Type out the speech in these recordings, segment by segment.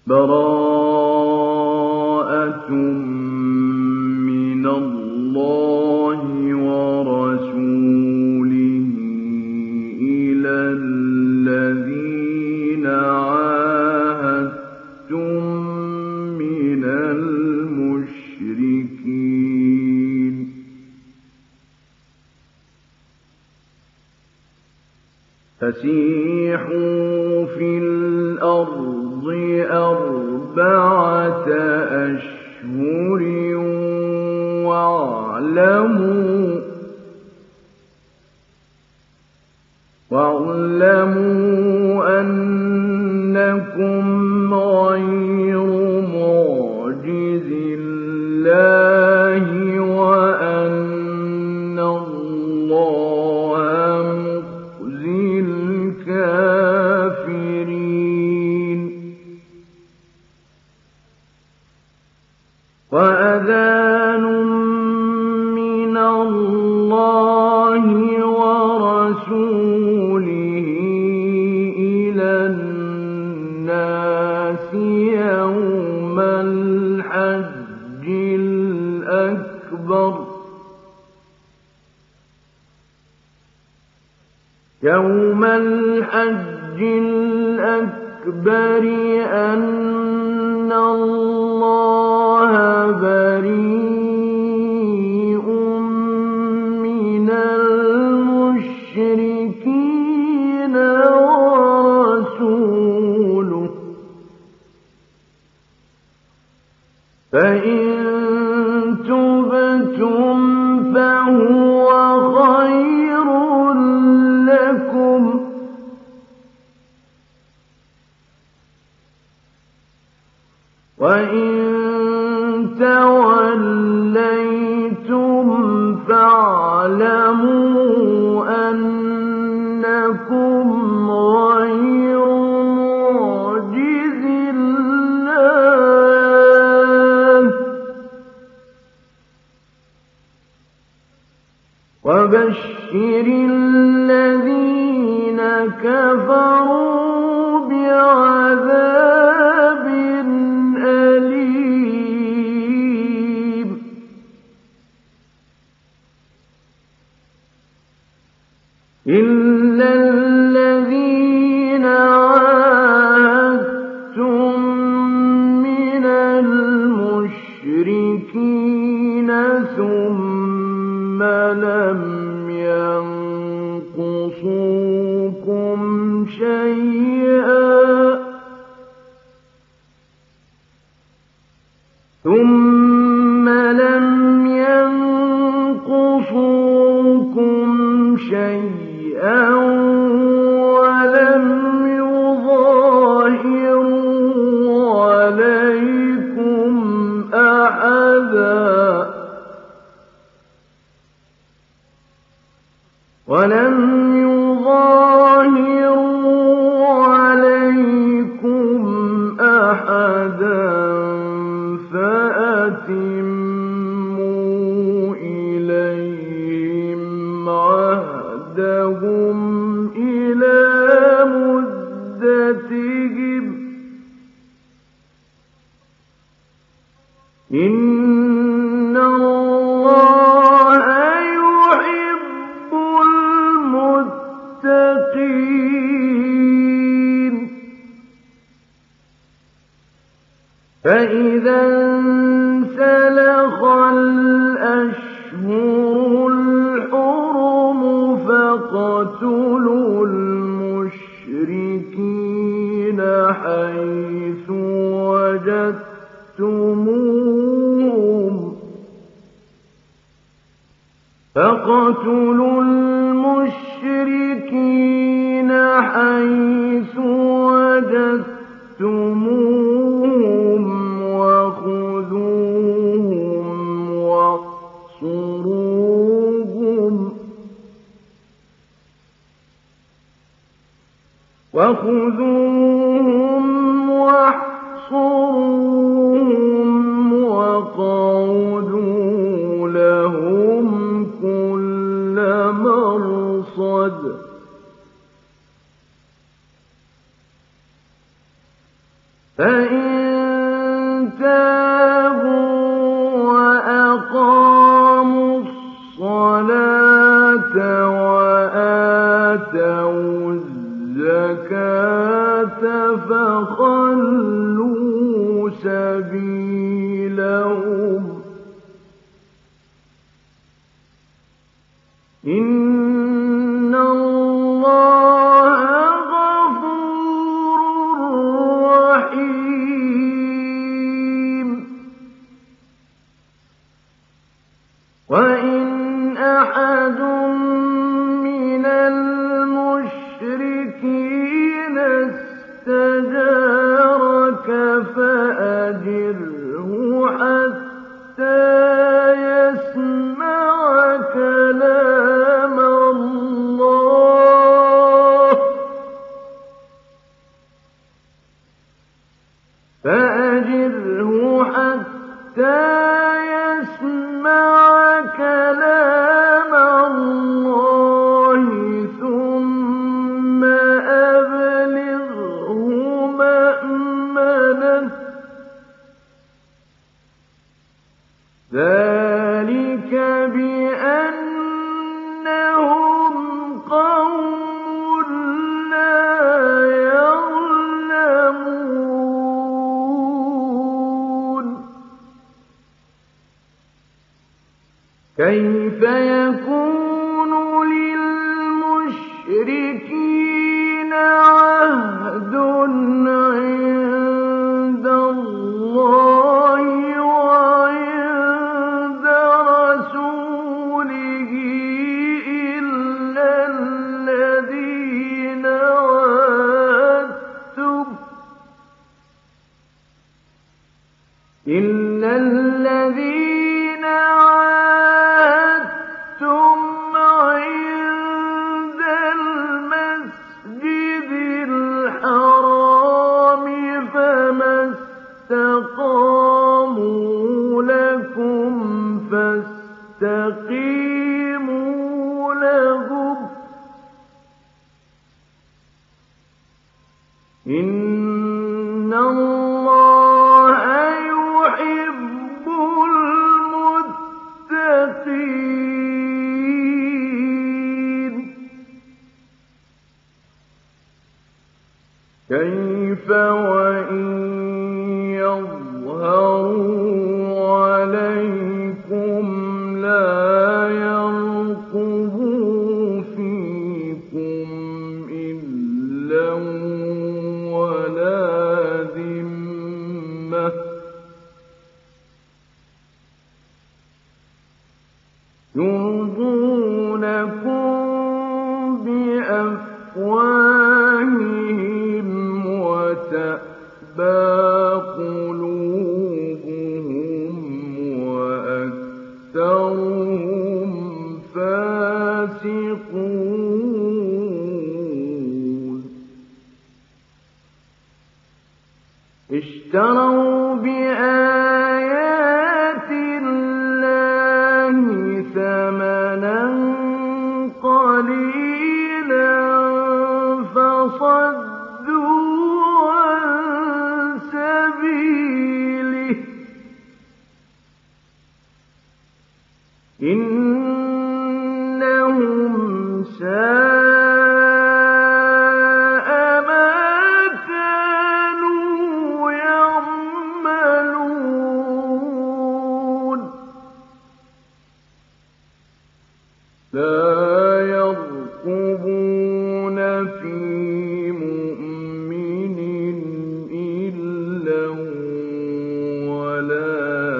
بَرَاءَةٌ مِّنَ اللَّهِ وَرَسُولِهِ إِلَى الَّذِينَ عَاهَدتُّم مِّنَ الْمُشْرِكِينَ فَسِيحُوا فِي الْأَرْضِ 4 أشهر واعلموا أنكم غير معجز الله وأن الله مخزي الكافرين وأذان من الله ورسوله إلى الناس يوم الحج الأكبر أن الله بريء من المشركين ورسوله فإن تُبْتُمْ فهو خير لكم وإن توليتم فاعلموا أنكم غير معجز الله وبشر الذين كفروا بعذاب أليم إلا الذين عاهدتم من المشركين ثم لم ينقصوكم شيئا ولم يظاهروا عليكم أحدا فأتموا إليهم عهدهم إلى مدتهم إن الله يحب المتقين فإذا انسلخ الأشهر الحرم فاقتلوا المشركين حيث وجدتموهم وخذوهم واحصروهم وقعدوا لهم كل مرصد فإن تابوا وأقاموا الصلاة وآتوا الزكاة فخلوا سبيلهم إن الله غفور رحيم وإن أحد من المشركين استجارك فأجره حتى يسمع كلام الله ثم أبلغه مأمنه ذلك بأنهم قوم لا يعلمون كيف يكون للمشركين عهد عند الله وعند رسوله إلا الذين عاهدتم عند المسجد الحرام فما استقاموا لكم فاستقيموا لهم إن الله يحب المتقين كيف وإن يظهروا عليكم لا يرقبوا فيكم إلا ولا ذمة يرضونكم بأفواههم وتأبى قلوبهم وأكثرهم فاسقون اشتروا بآيات الله ثمنا قليلا فصدوا عن سبيله إنهم ساء ما كانوا يعملون لا يرقبون في مؤمن إلا ولا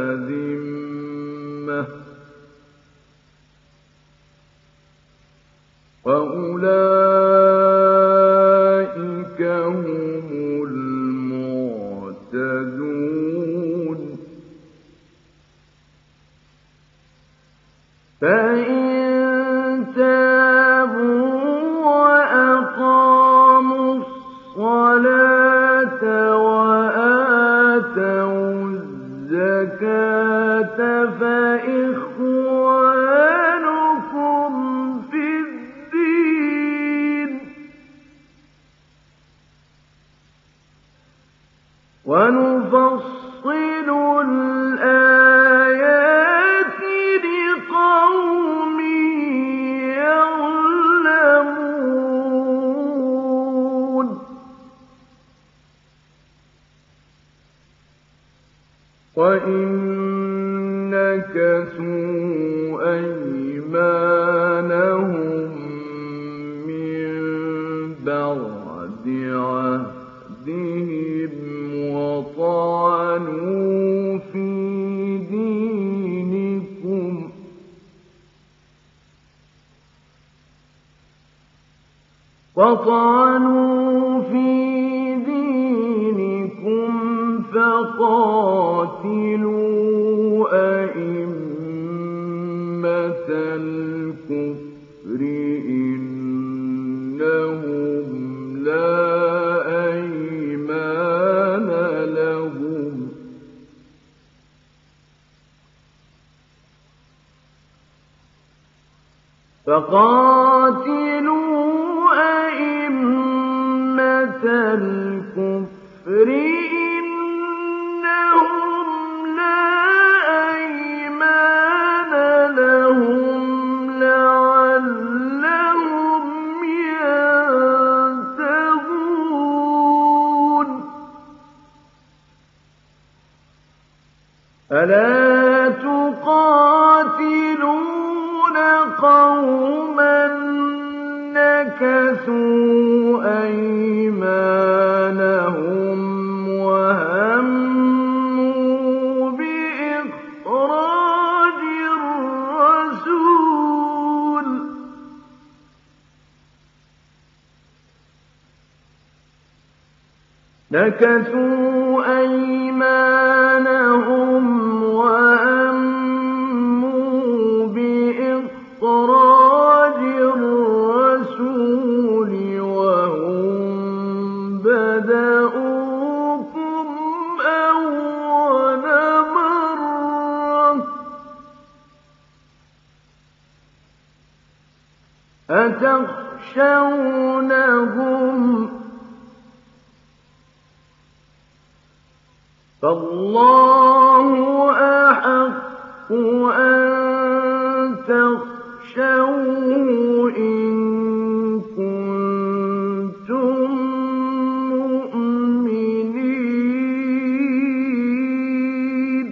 ذمة وأولئك هم المعتدون فإن تابوا وأقاموا الصلاة وآتوا الزكاة فإخوانكم في الدين ونفصل وَإِن نَّكَثُوا أَيْمَانَهُم مِّن بَعْدِ عَهْدِهِمْ وَطَعَنُوا فِي دِينِكُمْ فَقَاتِلُوا أَئِمَّةَ الْكُفْرِ إِنَّهُمْ لَا أَيْمَانَ لَهُمْ لَعَلَّهُمْ يَنتَهُونَ أَلَا تُقَاتِلُونَ قَوْمًا نَكَثُوا أَيْمَانَهُمْ وَهَمُّوا بِإِخْرَاجِ الرَّسُولِ وَهُم بَدَءُوكُمْ أَوَّلَ مَرَّةٍ ۚ أَتَخْشَوْنَهُمْ ۚ فَاللَّهُ أَحَقُّ أَن تَخْشَوْهُ إِن كُنتُم مُّؤْمِنِينَ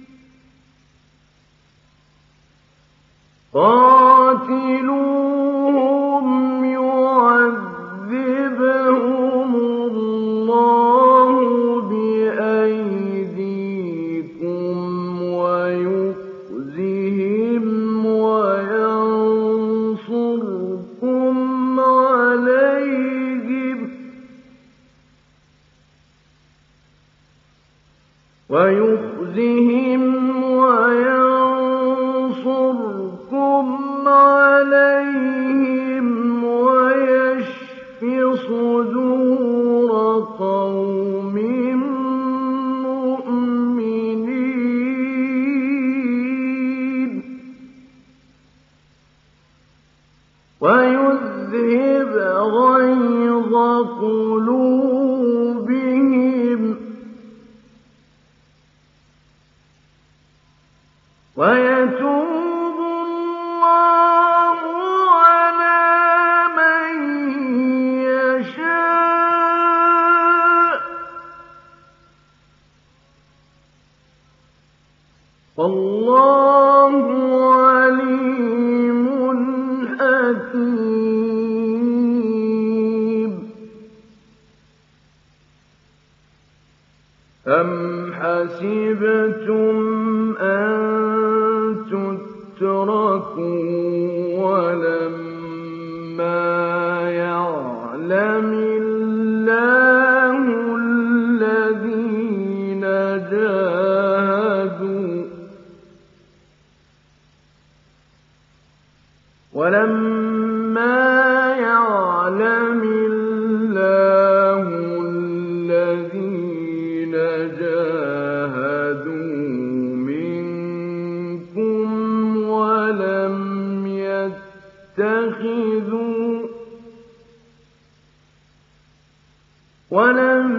قَاتِلُوهُمْ يُعَذِّبْهُمُ اللَّهُ بِأَيْدِيكُمْ وَيُخْزِهِمْ وَيَنصُرْكُمْ عَلَيْهِمْ وَيَشْفِ صُدُورَ قَوْمٍ مُّؤْمِنِينَ وَيُذْهِبْ غَيْظَ قُلُوبِهِمْ وَيَتُوبُ اللَّهُ عَلَىٰ مَن يَشَاءُ ۗ وَاللَّهُ عَلِيمٌ حَكِيمٌ أَمْ حَسِبْتُمْ أَن تُتْرَكُوا وَلَمَّا يَعْلَمِ اللَّهُ الَّذِينَ جَاهَدُوا مِنكُمْ وَلَمْ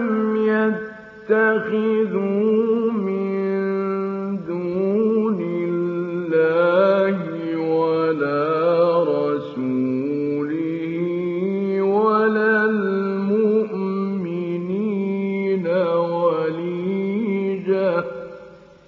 يَتَّخِذُوا مِن دُونِ اللَّهِ وَلَا رَسُولِهِ وَلَا الْمُؤْمِنِينَ وَلِيجَةً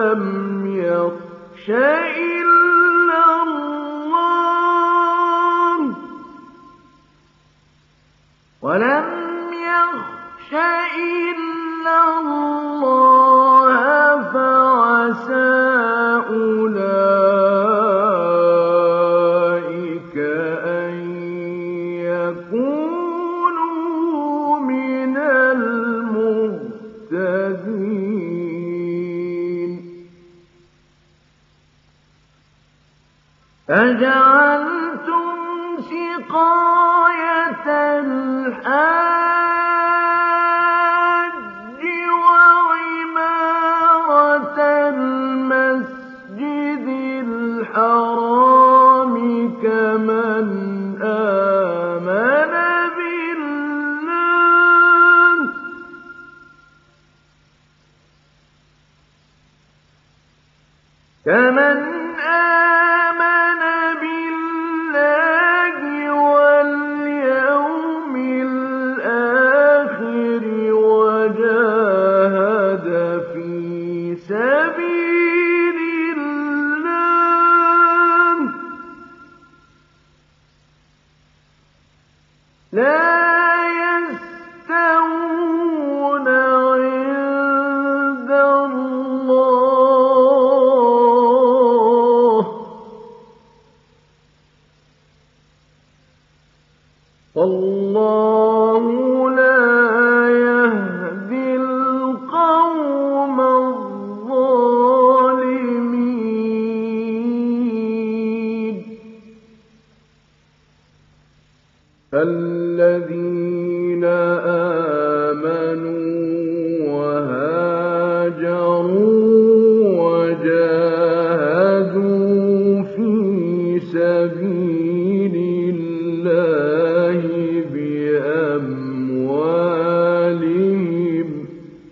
ولم يخش إلا الله فعسى أولئك أن يكونوا من المهتدين. أجعلتم سقاية الحاج وعمارة المسجد الحرام كمن آمن بالله واليوم الآخر وجاهد في سبيل الله لا يستوون عند الله والله لا يهدي القوم الظالمين. الذين آمنوا وهاجروا وجاهدوا في سبيل الله بأموالهم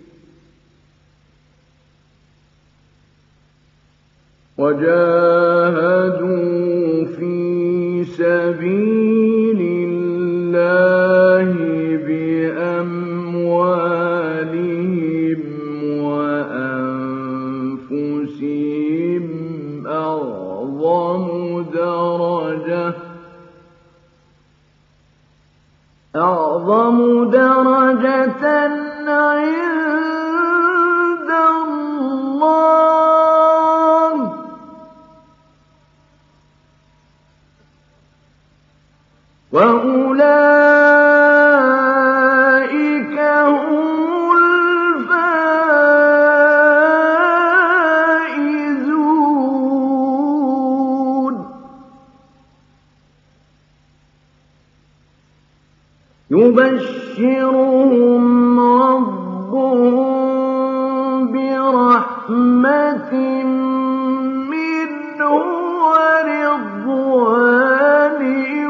وأنفسهم أعظم درجة عند الله وأولئك هم الفائزون. يبشرهم ربهم برحمة منه ورضوان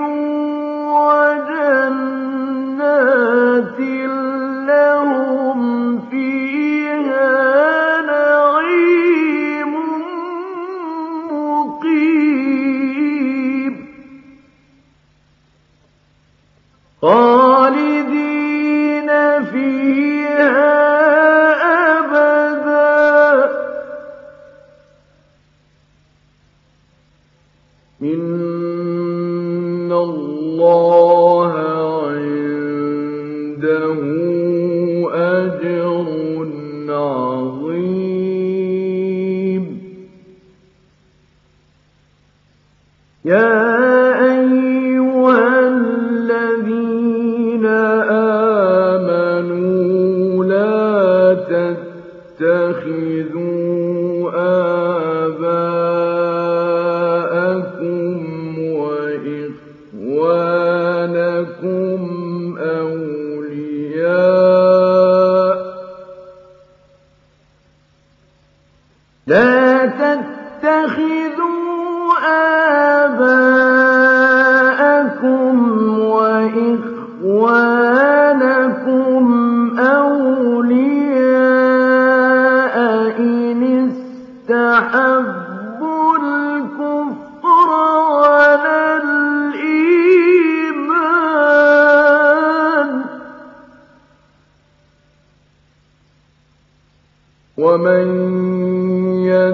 وجنات لهم فيها نعيم مقيم خالدين فيها أبدا إن الله عنده أجر عظيم. يا أيها الذين آمنوا لا تتخذوا آباءكم وإخوانكم أولياء لا تتخذوا آباءكم وإخوانكم أولياء إن استحبوا الكفر على الإيمان ومن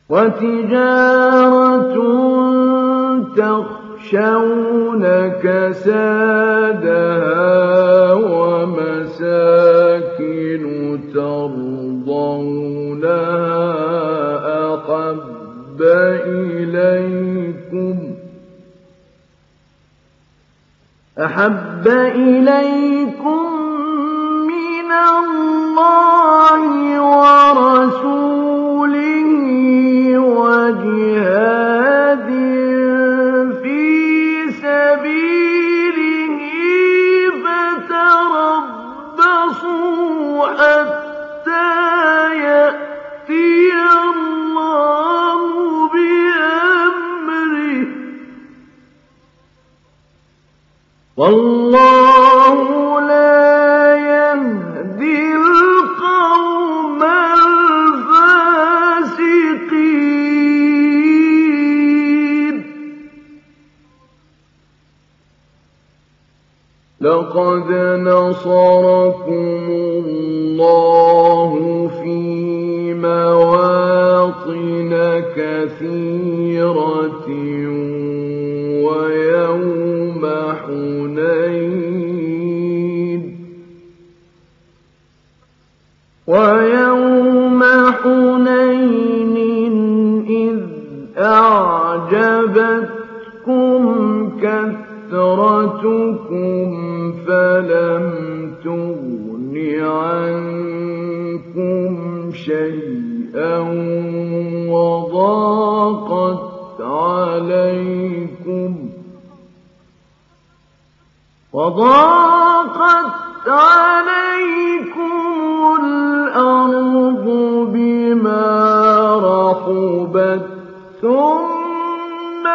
وتجارة تخشون كسادها ومساكن ترضونها أحب إليكم من الله ورسوله وجهاد في سبيله فتربصوا حتى يأتي الله بأمره والله لا يهدي القوم الفاسقين. لقد نصركم الله في مواطن كثيرة ويوم حنين إذ أعجبتكم كثرتكم فلم تغن عنكم شيئا وضاقت عليكم الأرض بما رحبت ثم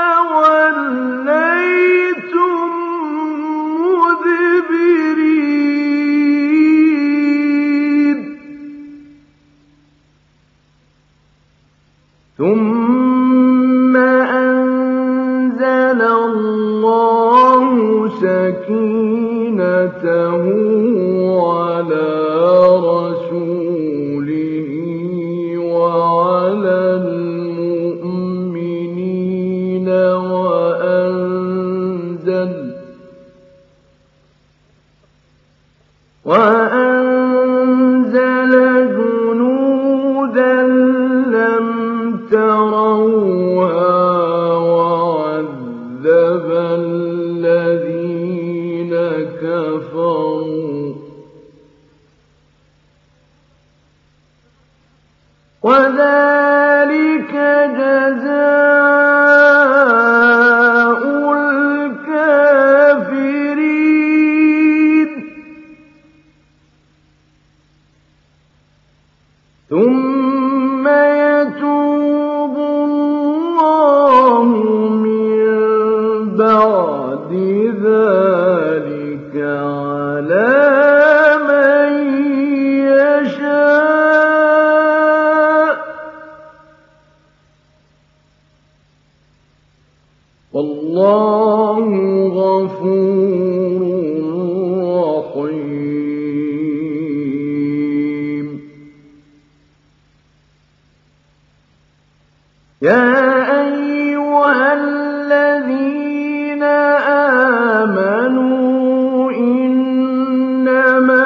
وليتم مدبرين. ثم أنزل الله سكينته على رسوله وعلى المؤمنين وأنزل جنودا لم تروها وعذب الذين كفروا وذلك جزاء الكافرين. ثم يتوب الله من بعد ذلك على من يشاء والله غفور رحيم. يا أيها الذين آمنوا إنما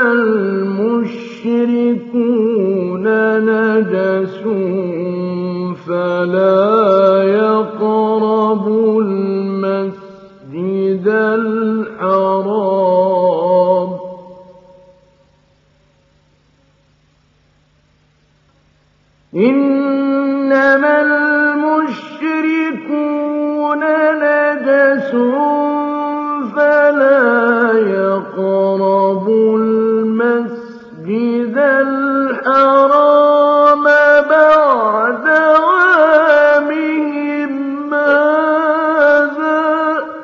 المشركون نجس فلا يقربوا المسجد الحرام إنما المشركون نجس فلا يقربوا المسجد الحرام بعد عامهم هذا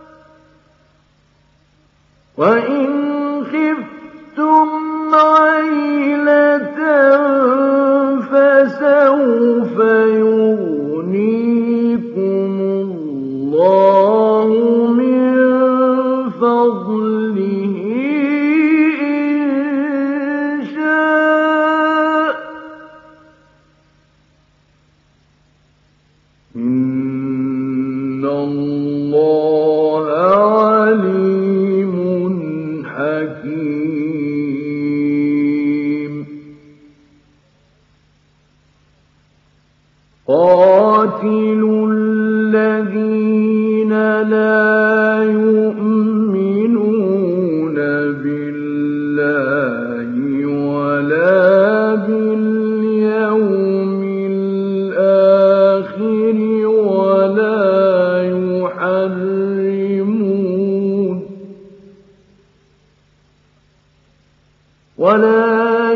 وإن خفتم عيلة فسوف يغنيكم الله من فضله إن حكيم قاتلوا الذين لا يؤمنون بالله ولا باليوم الآخر ولا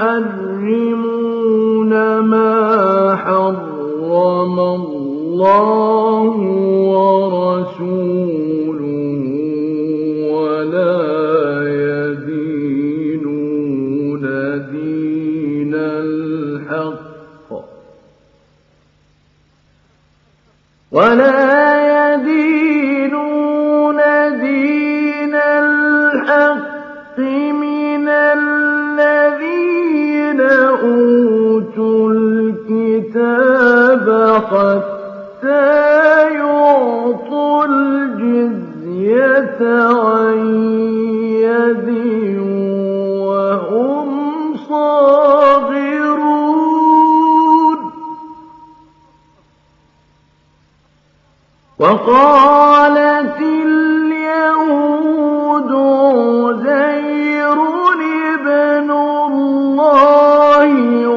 يحرمون ما حرم الله ورسوله ولا يدينون دين الحق من الذين أوتوا الكتاب حتى يعطوا الجزية عن يد وهم صاغرون وقالت اليهود عزير ابن الله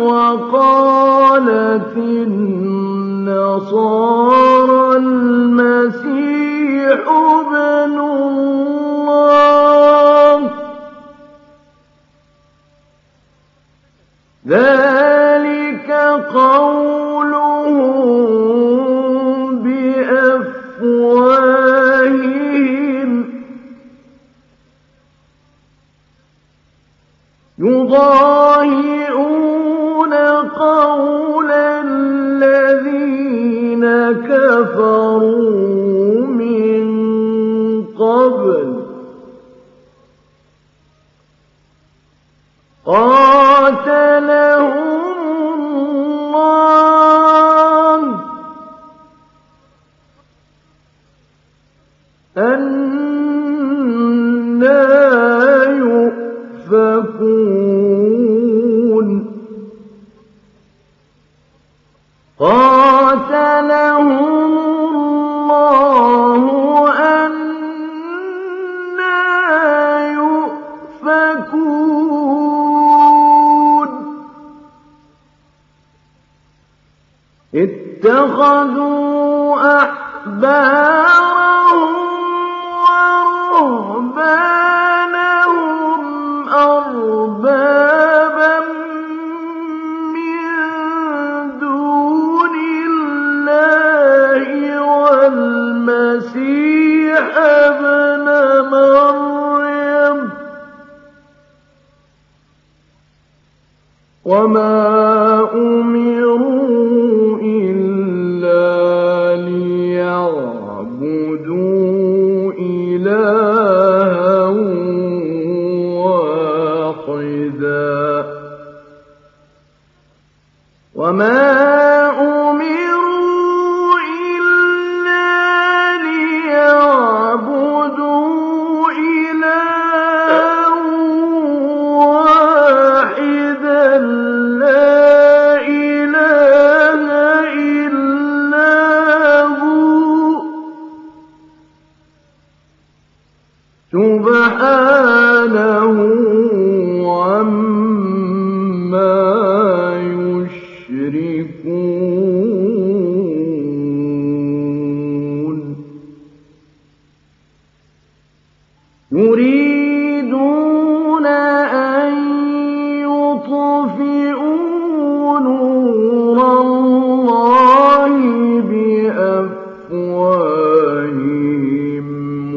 وقالت النصارى المسيح ابن الله ذلك قولهم بأفواههم يضاهئون قول الذين كفروا من قبل قاتلهم الله أنى يؤفكون قاتلهم الله أنى يؤفكون اتخذوا أحبارهم ورهبانهم أربابا من دون الله والمسيح ابن مريم وما أمروا إلا ليعبدوا إلها واحدا وما أمروا إلا ليعبدوا إلها واحدا لا إله إلا هو سبحانه عما يشركون يريدون أن يطفئوا نور الله بأفواههم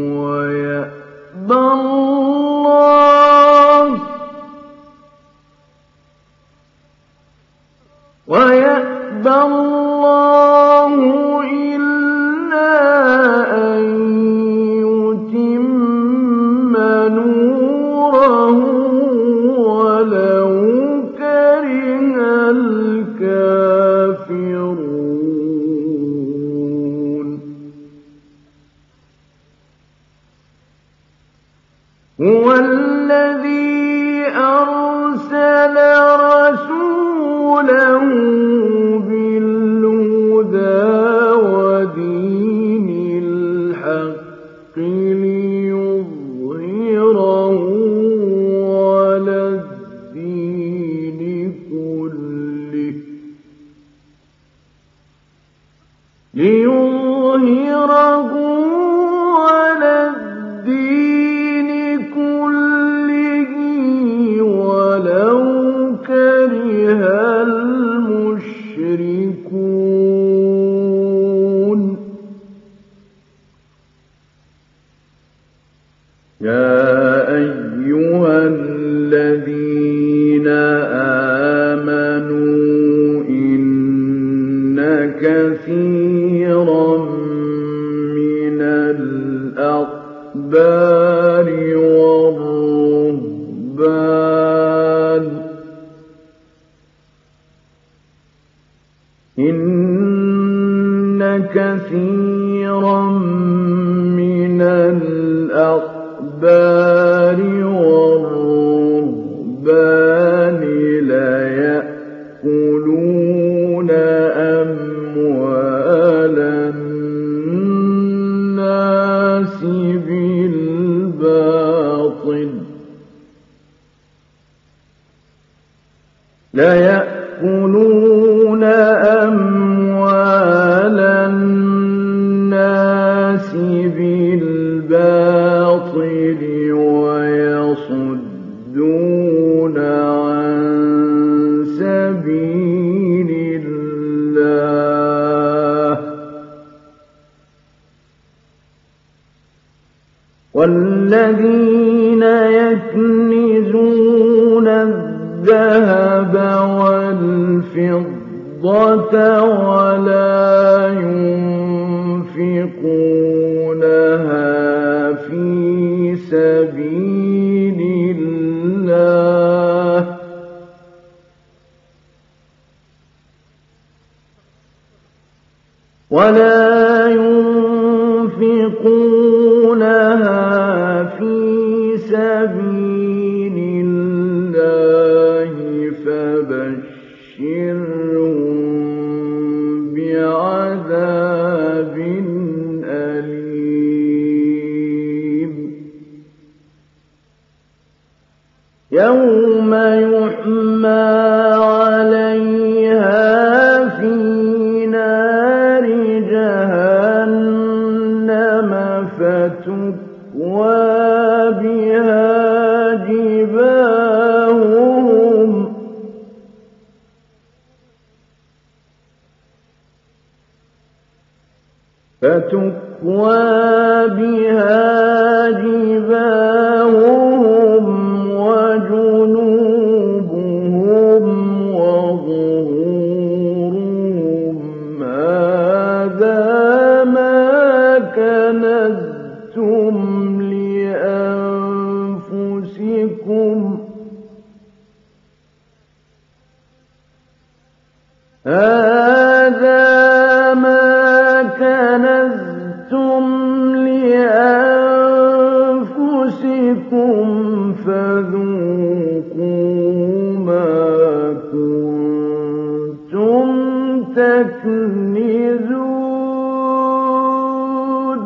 ويأبى الله إلا أن يتم نوره ولو كره الكافرون هو الذي أرسل رسوله بالهدى ودين الحق ليظهره على الدين كله ولو كره المشركون يا أيها الذين آمنوا إن كثيرا من الأحبار والرهبان إن كثيرا من الأحبار والرهبان ليأكلون أموال الناس بالباطل ويصدون عن سبيل الله والذين يكنزون الذهب والفضة ولا ينفقونها في سبيل الله فبشرهم بعذاب أليم يوم يحمى عليها في نار جهنم فتكوى بها جباههم وجنوبهم وظهورهم هذا ما كنزتم لأنفسكم فذوقوا ما كنتم تكنزون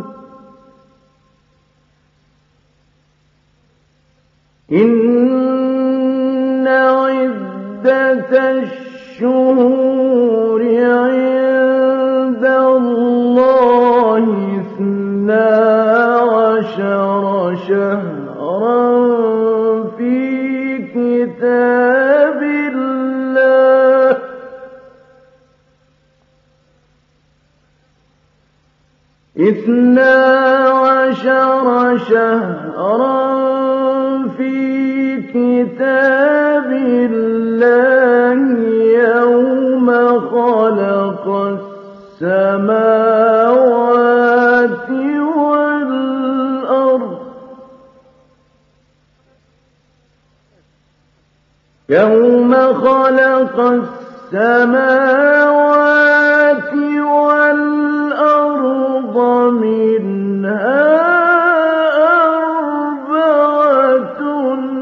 إن عدة الشهور عند الله 12 شهرا في كتاب الله 12 شهرا في كتاب الله يوم خلق السماوات والأرض يوم خلق السماوات والأرض منها 4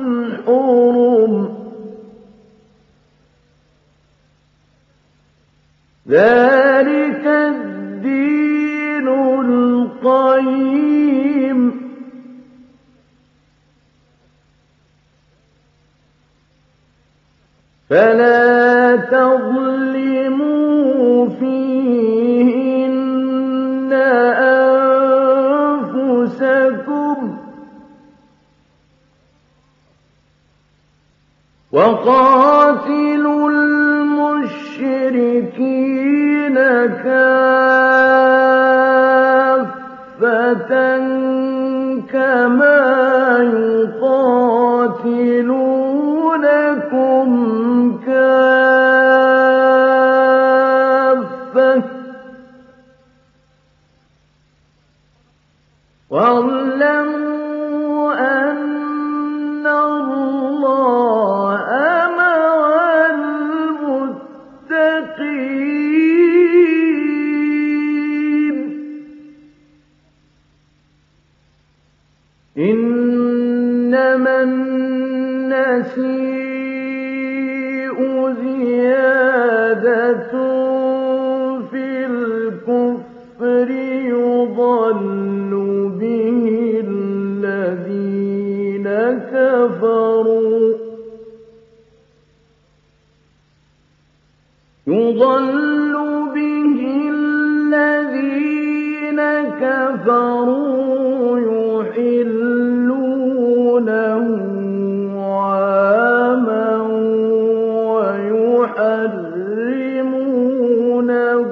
الْحُرُمُ ذَلِكَ الدِّينُ الْقَيِّمُ فَلَا تَظْلِمُوا فِيهِنَّ أَنفُسَكُمْ وَقَاتِلُوا الْمُشْرِكِينَ كَافَّةً كَمَا يُقَاتِلُونَكُمْ كَافَّةً وَاعْلَمُوا أَنَّ اللَّهَ مَعَ الْمُتَّقِينَ إِنَّمَا النَّسِيءُ زِيَادَةٌ فِي الْكُفْرِ يُضَلُّ بِهِ الَّذِينَ كَفَرُوا يُحِلُّونَهُ عَامًا وَيُحَرِّمُونَهُ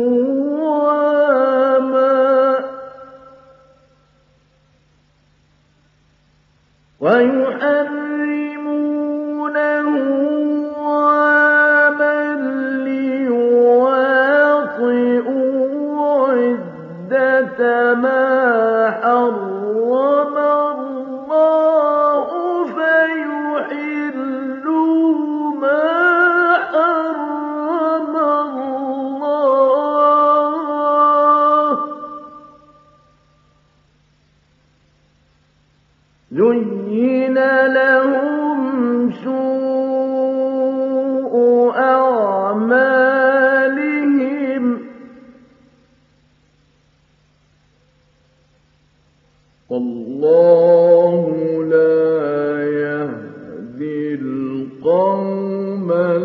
عَامًا لِيُوَاطِئُوا عِدَّةَ مَا حَرَّمَ اللَّهُ فَيُحِلُّوا مَا حَرَّمَ اللَّهُ زُيِّنَ لَهُمْ سُوءُ أَعْمَالِهِمْ وَاللَّهُ لَا يَهْدِي الْقَوْمَ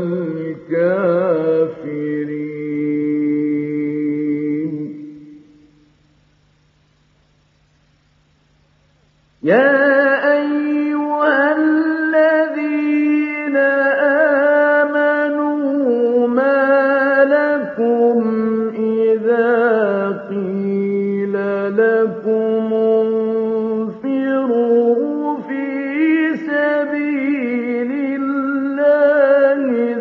الْكَافِرِينَ يَا أَيُّهَا الَّذِينَ آمَنُوا مَا لَكُمْ إِذَا قِيلَ لَكُمُ انفِرُوا فِي سَبِيلِ اللَّهِ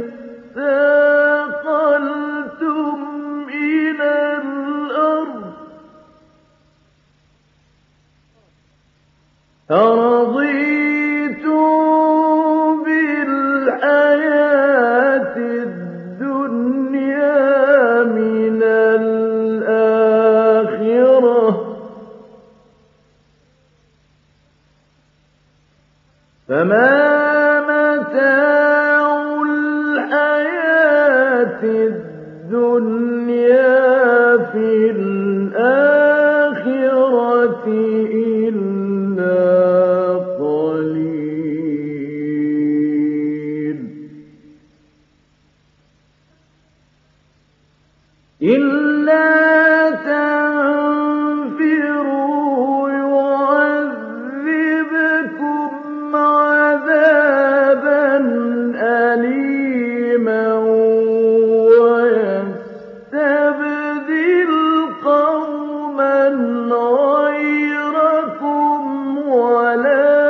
اثَّاقَلْتُمْ إِلَى الْأَرْضِ أَرَضِيتُم بِالْحَيَاةِ الدُّنْيَا مِنَ الْآخِرَةِ فَمَا مَتَاعُ الْحَيَاةِ الدُّنْيَا فِي الْآخِرَةِ إِلَّا قَلِيلٌ إِلَّا تَنفِرُوا يُعَذِّبْكُمْ عَذَابًا أَلِيمًا وَيَسْتَبْدِلْ قَوْمًا غَيْرَكُمْ وَلَا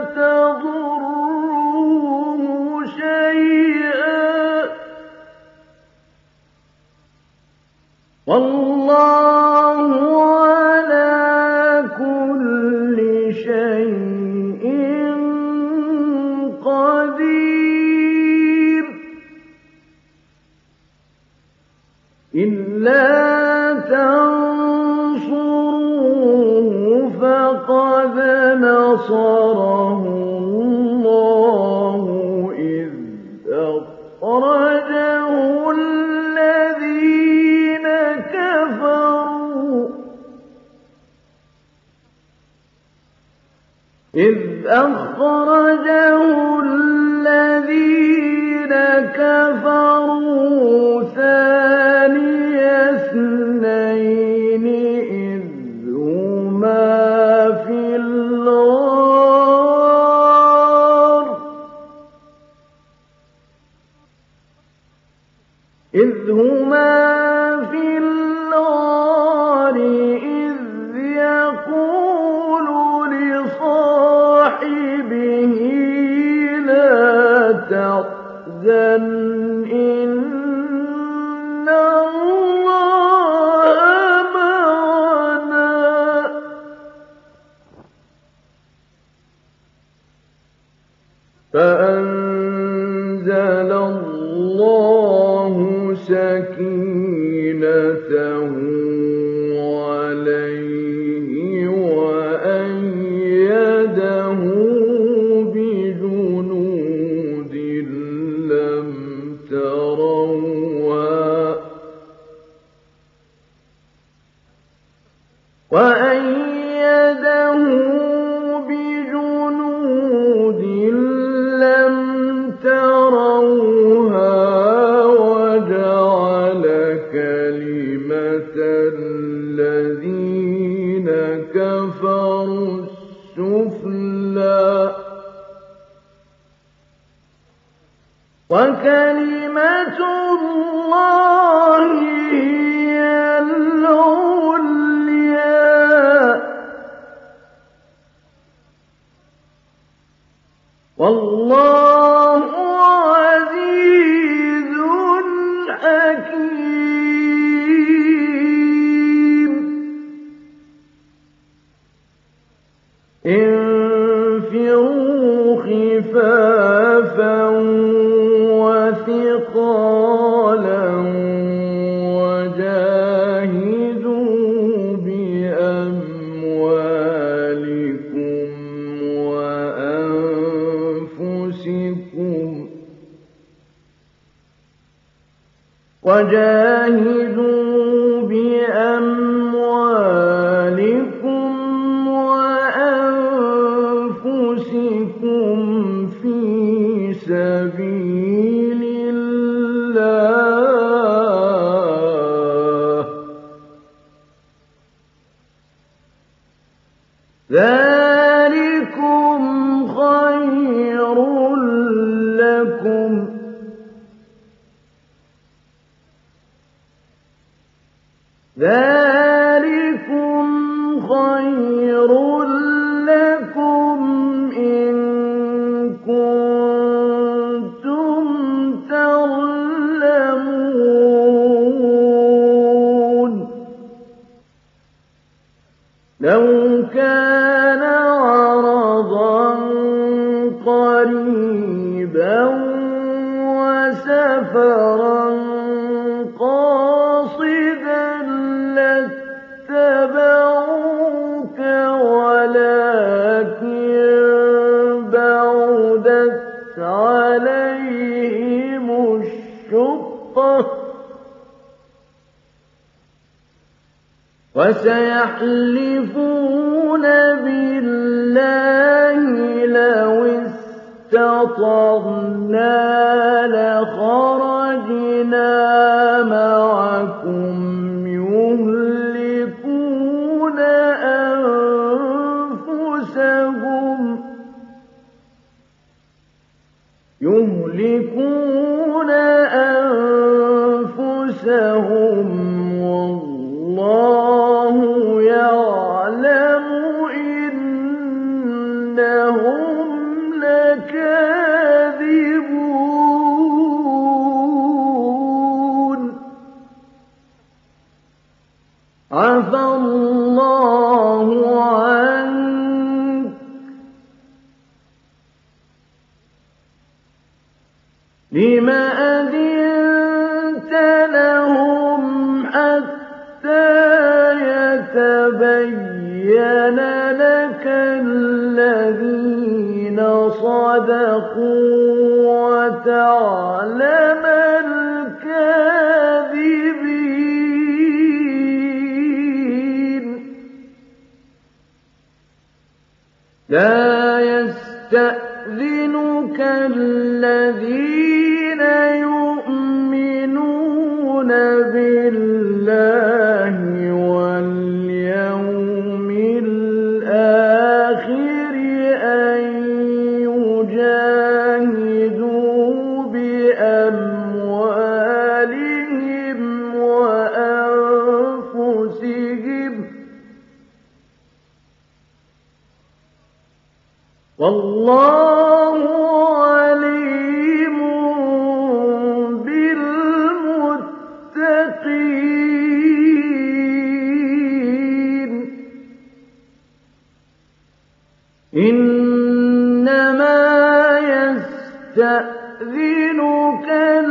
تَضُرُّوهُ شَيْئًا ۗ وَاللَّهُ عَلَىٰ كُلِّ شَيْءٍ قَدِيرٌ إِلَّا تَنصُرُوهُ فَقَدْ نَصَرَهُ اللَّهُ أخرجه الذين كفروا ثاني اثنين إذ هما في الغار إذ يقول لصاحبه لا تحزن إن الله معنا فأنزل الله سكينته عليه وأيده بجنود لم تروها وجعل كلمة الذين كفروا السفلى وكلمة الله هي العليا والله عزيز حكيم انفروا خفافا وثقالا وجاهدوا بأموالكم وأنفسكم في سبيل الله ذلكم خير لكم إن كنتم تعلمون لو كان عرضا قريبا وسفرا قاصدا لاتبعوك ولكن بعدت عليهم الشقة وسيحلفون بالله لو استطعنا لخرجنا معكم يهلكون أنفسهم والله يعلم إنهم لكاذبون عفى الله عنك لم أذنت لهم حتى يتبين لك الذين صدقوا وتعلم الكاذبين لا كالذين يؤمنون بالله واليوم الآخر أن يجاهدوا بأموالهم وأنفسهم والله عليم بالمتقين إنما يستأذنك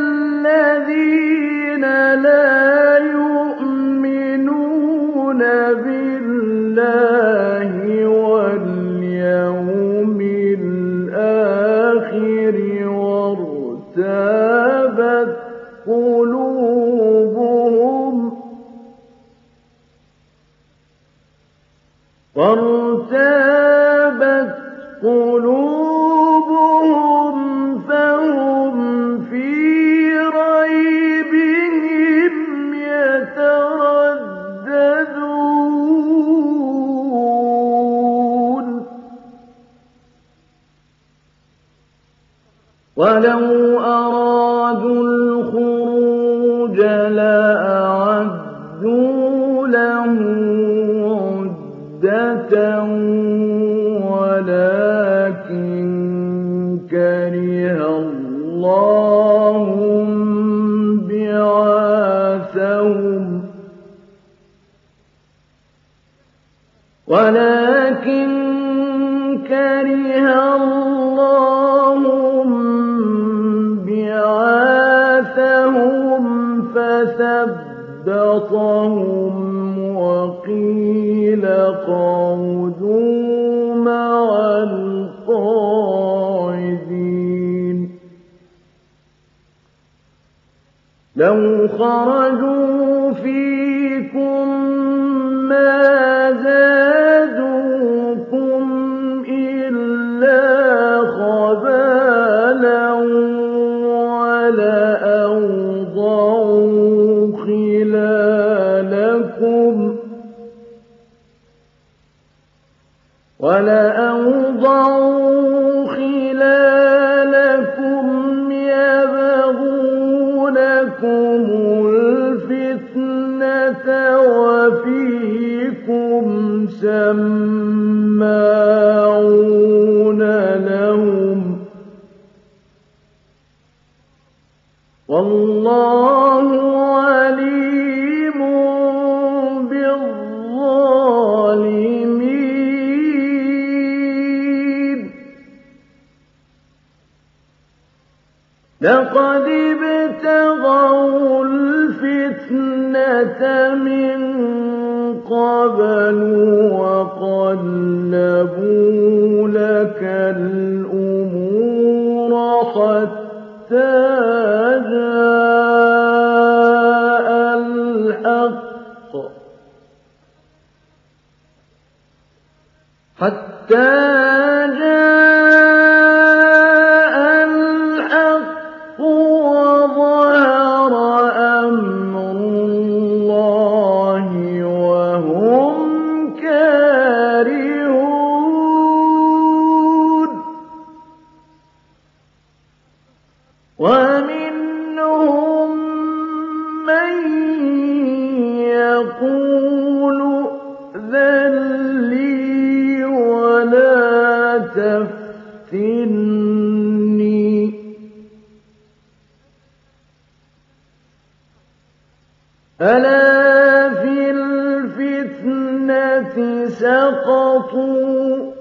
الذين لا يؤمنون بالله واليوم الآخر وارتابت قلوبهم فهم في ريبهم يترددون ولو أرادوا الخروج لأعدوا له عدة ولكن كره الله بعاثهم فثبطهم وقيل اقعدوا مع القاعدين لو خرجوا فيكم ما زادوكم إلا خبالا ولأوضعوا خلالكم يبغونكم الفتنة وفيكم سماعون لهم والله عليم بالظالمين لقد ابتغوا الفتنة من قبل وقلبوا لك الأمور حتى جاء الحق وظهر أمر الله وهم كارهون ومنهم من يقول ائذن لي ولا تفتني ألا في الفتنة سقطوا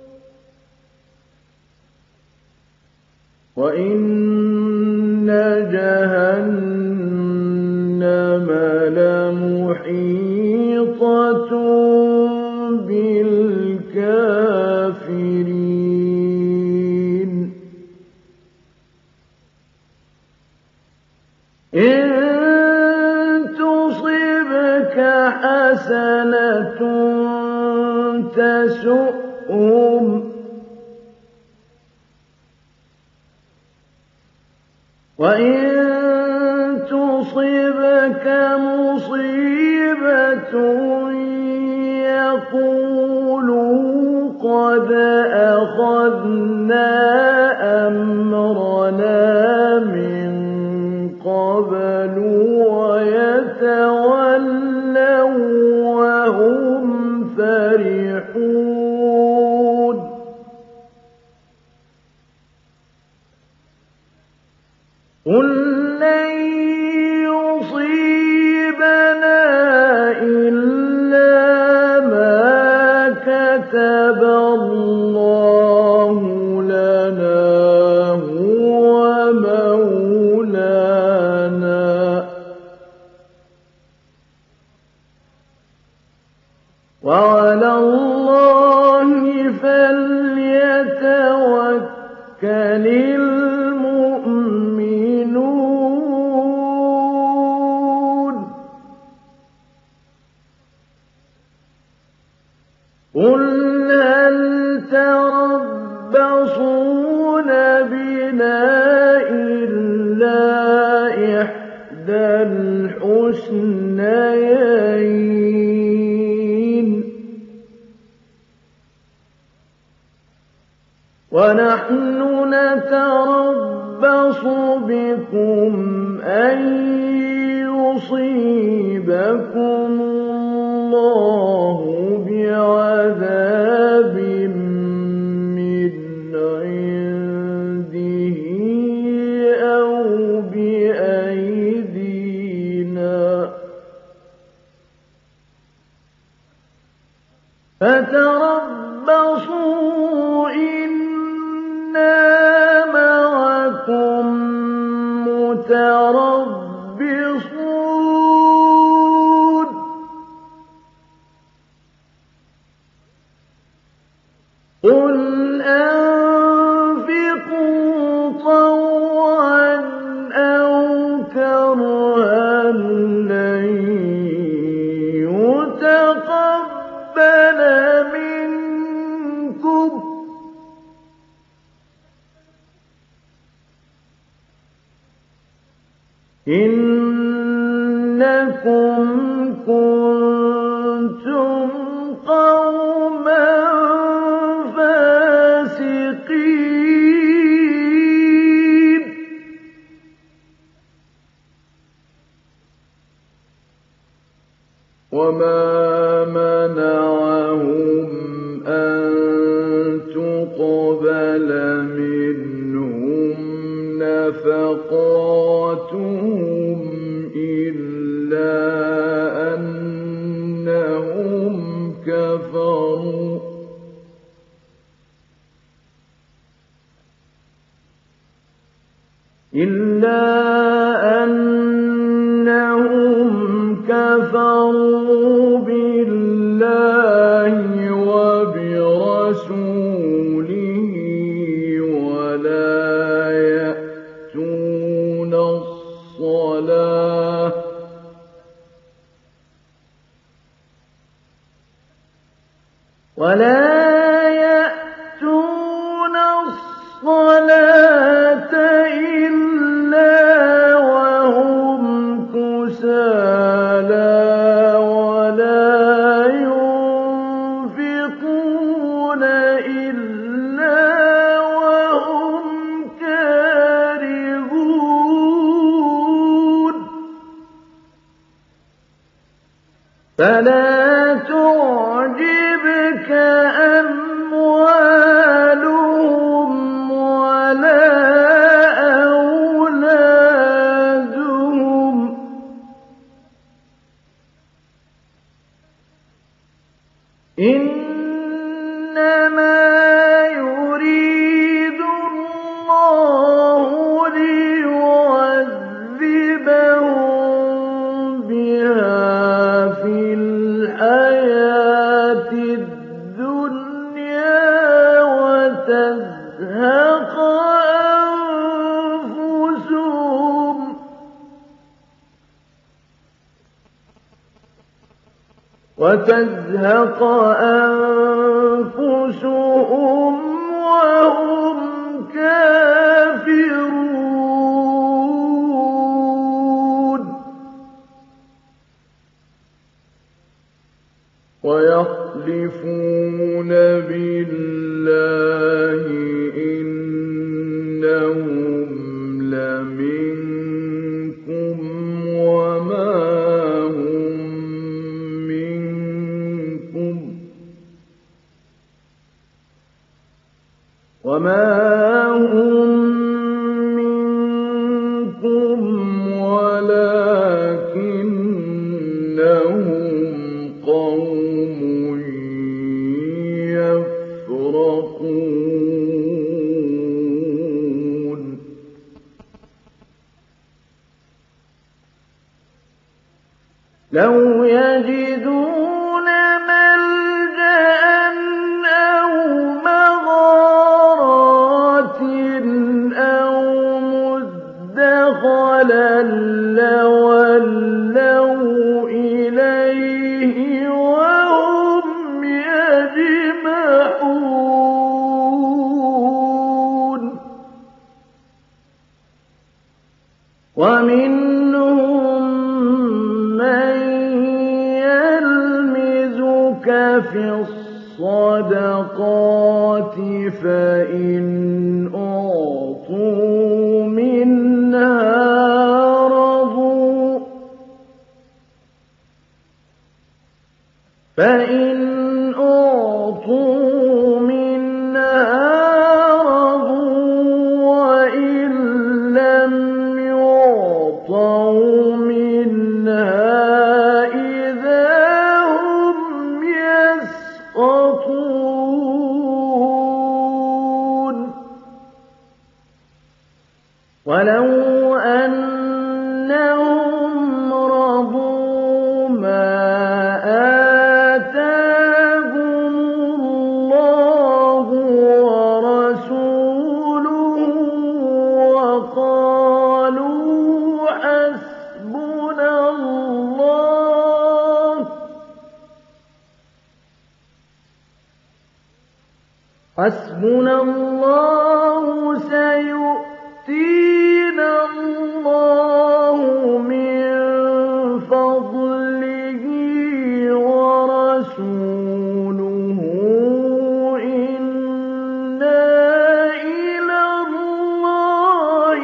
وإن جهنم لمحيطة بالكافرين إن تصبك حسنة تسؤهم وَإِن تُصِبْكَ مُصِيبَةٌ يَقُولُوا قَدْ أَخَذْنَا أَمْرَنَا مِن قَبْلُ وَيَتَوَلَّوا وَّهُمْ فَرِحُونَ قُل لَّن يُصِيبَنَا إِلَّا مَا كَتَبَ اللَّهُ لَنَا هُوَ مَوْلَانَا ۚ وَعَلَى اللَّهِ فَلْيَتَوَكَّلِ الْمُؤْمِنُونَ قُلْ هَلْ تَرَبَّصُونَ بِنَا إِلَّا إِحْدَى الْحُسْنَيَيْنِ ۖ وَنَحْنُ نَتَرَبَّصُ بِكُمْ أَن يُصِيبَكُمُ اللَّهُ بِعَذَابٍ مِّنْ عِندِهِ أَوْ بِأَيْدِينَا ۖ فَتَرَبَّصُوا إِنَّا مَعَكُم مُّتَرَبِّصُونَ قُلْ أَنفِقُوا طَوْعًا أَوْ كَرْهًا لَّن يُتَقَبَّلَ مِنكُمْ ۖ إِنَّكُمْ كُنتُمْ قَوْمًا فَاسِقِينَ وَمَا مَنَعَهُمْ أَن تُقْبَلَ مِنْهُمْ نَفَقَاتُهُمْ إِلَّا أَنَّهُمْ كَفَرُوا بِاللَّهِ وَبِرَسُولِهِ وَلَا يَأْتُونَ الصَّلَاةَ إِلَّا وَهُمْ كُسَالَىٰ وَلَا يُنفِقُونَ إِلَّا وَهُمْ كَارِهُونَ فَلَا تُعْجِبْكَ أَمْوَالُهُمْ وَلَا أَوْلَادُهُمْ ۚ إِنَّمَا يُرِيدُ اللَّهُ لِيُعَذِّبَهُم بِهَا فِي الْحَيَاةِ الدُّنْيَا وَتَزْهَقَ أَنفُسُهُمْ وَهُمْ كَافِرُونَ يَحْلِفُونَ بِاللَّهِ إِنَّهُمْ لَمِنكُمْ وَمَا هُم مِّنكُمْ وَلَٰكِنَّهُمْ قَوْمٌ يَفْرَقُونَ لَوْ يَجِدُونَ مَلْجَأً أَوْ مَغَارَاتٍ أَوْ مُدَّخَلًا لَّوَلَّوْا إِلَيْهِ وَهُمْ يَجْمَحُونَ وَمِنْهُم مَّن يَلْمِزُكَ فِي الصَّدَقَاتِ فَإِنْ أُعْطُوا مِنْهَا رَضُوا وَإِن لَّمْ يُعْطَوْا مِنْهَا إِذَا هُمْ يَسْخَطُونَ وَلَوْ أَنَّهُمْ رَضُوا مَا آتَاهُمُ اللَّهُ وَرَسُولُهُ وَقَالُوا حَسْبُنَا اللَّهُ سَيُؤْتِينَا اللَّهُ مِن فَضْلِهِ وَرَسُولُهُ إِنَّا إِلَى اللَّهِ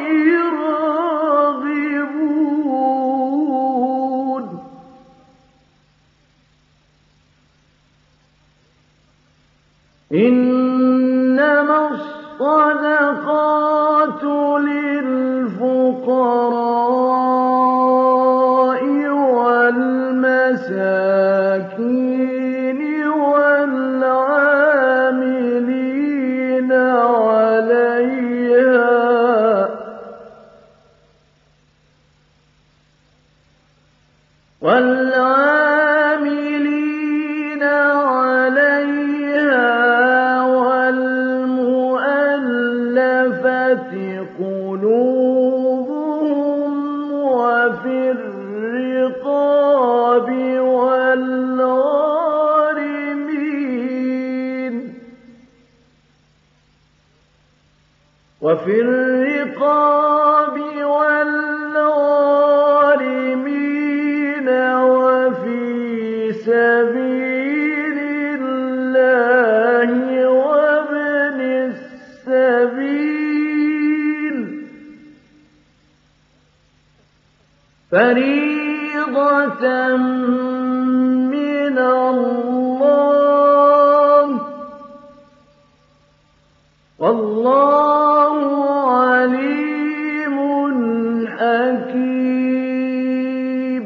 رَاغِبُونَ إِنَّمَا الصَّدَقَاتُ لِلْفُقَرَاءِ وَالْمَسَاكِينِ وَالْعَامِلِينَ عَلَيْهَا وَالْمُؤَلَّفَةِ قُلُوبُهُمْ وَفِي الرِّقَابِ وَالْغَارِمِينَ وَفِي سَبِيلِ اللَّهِ وَابْنِ السَّبِيلِ فَرِيضَةً مِّنَ اللَّهِ ۗ وَاللَّهُ عَلِيمٌ حَكِيمٌ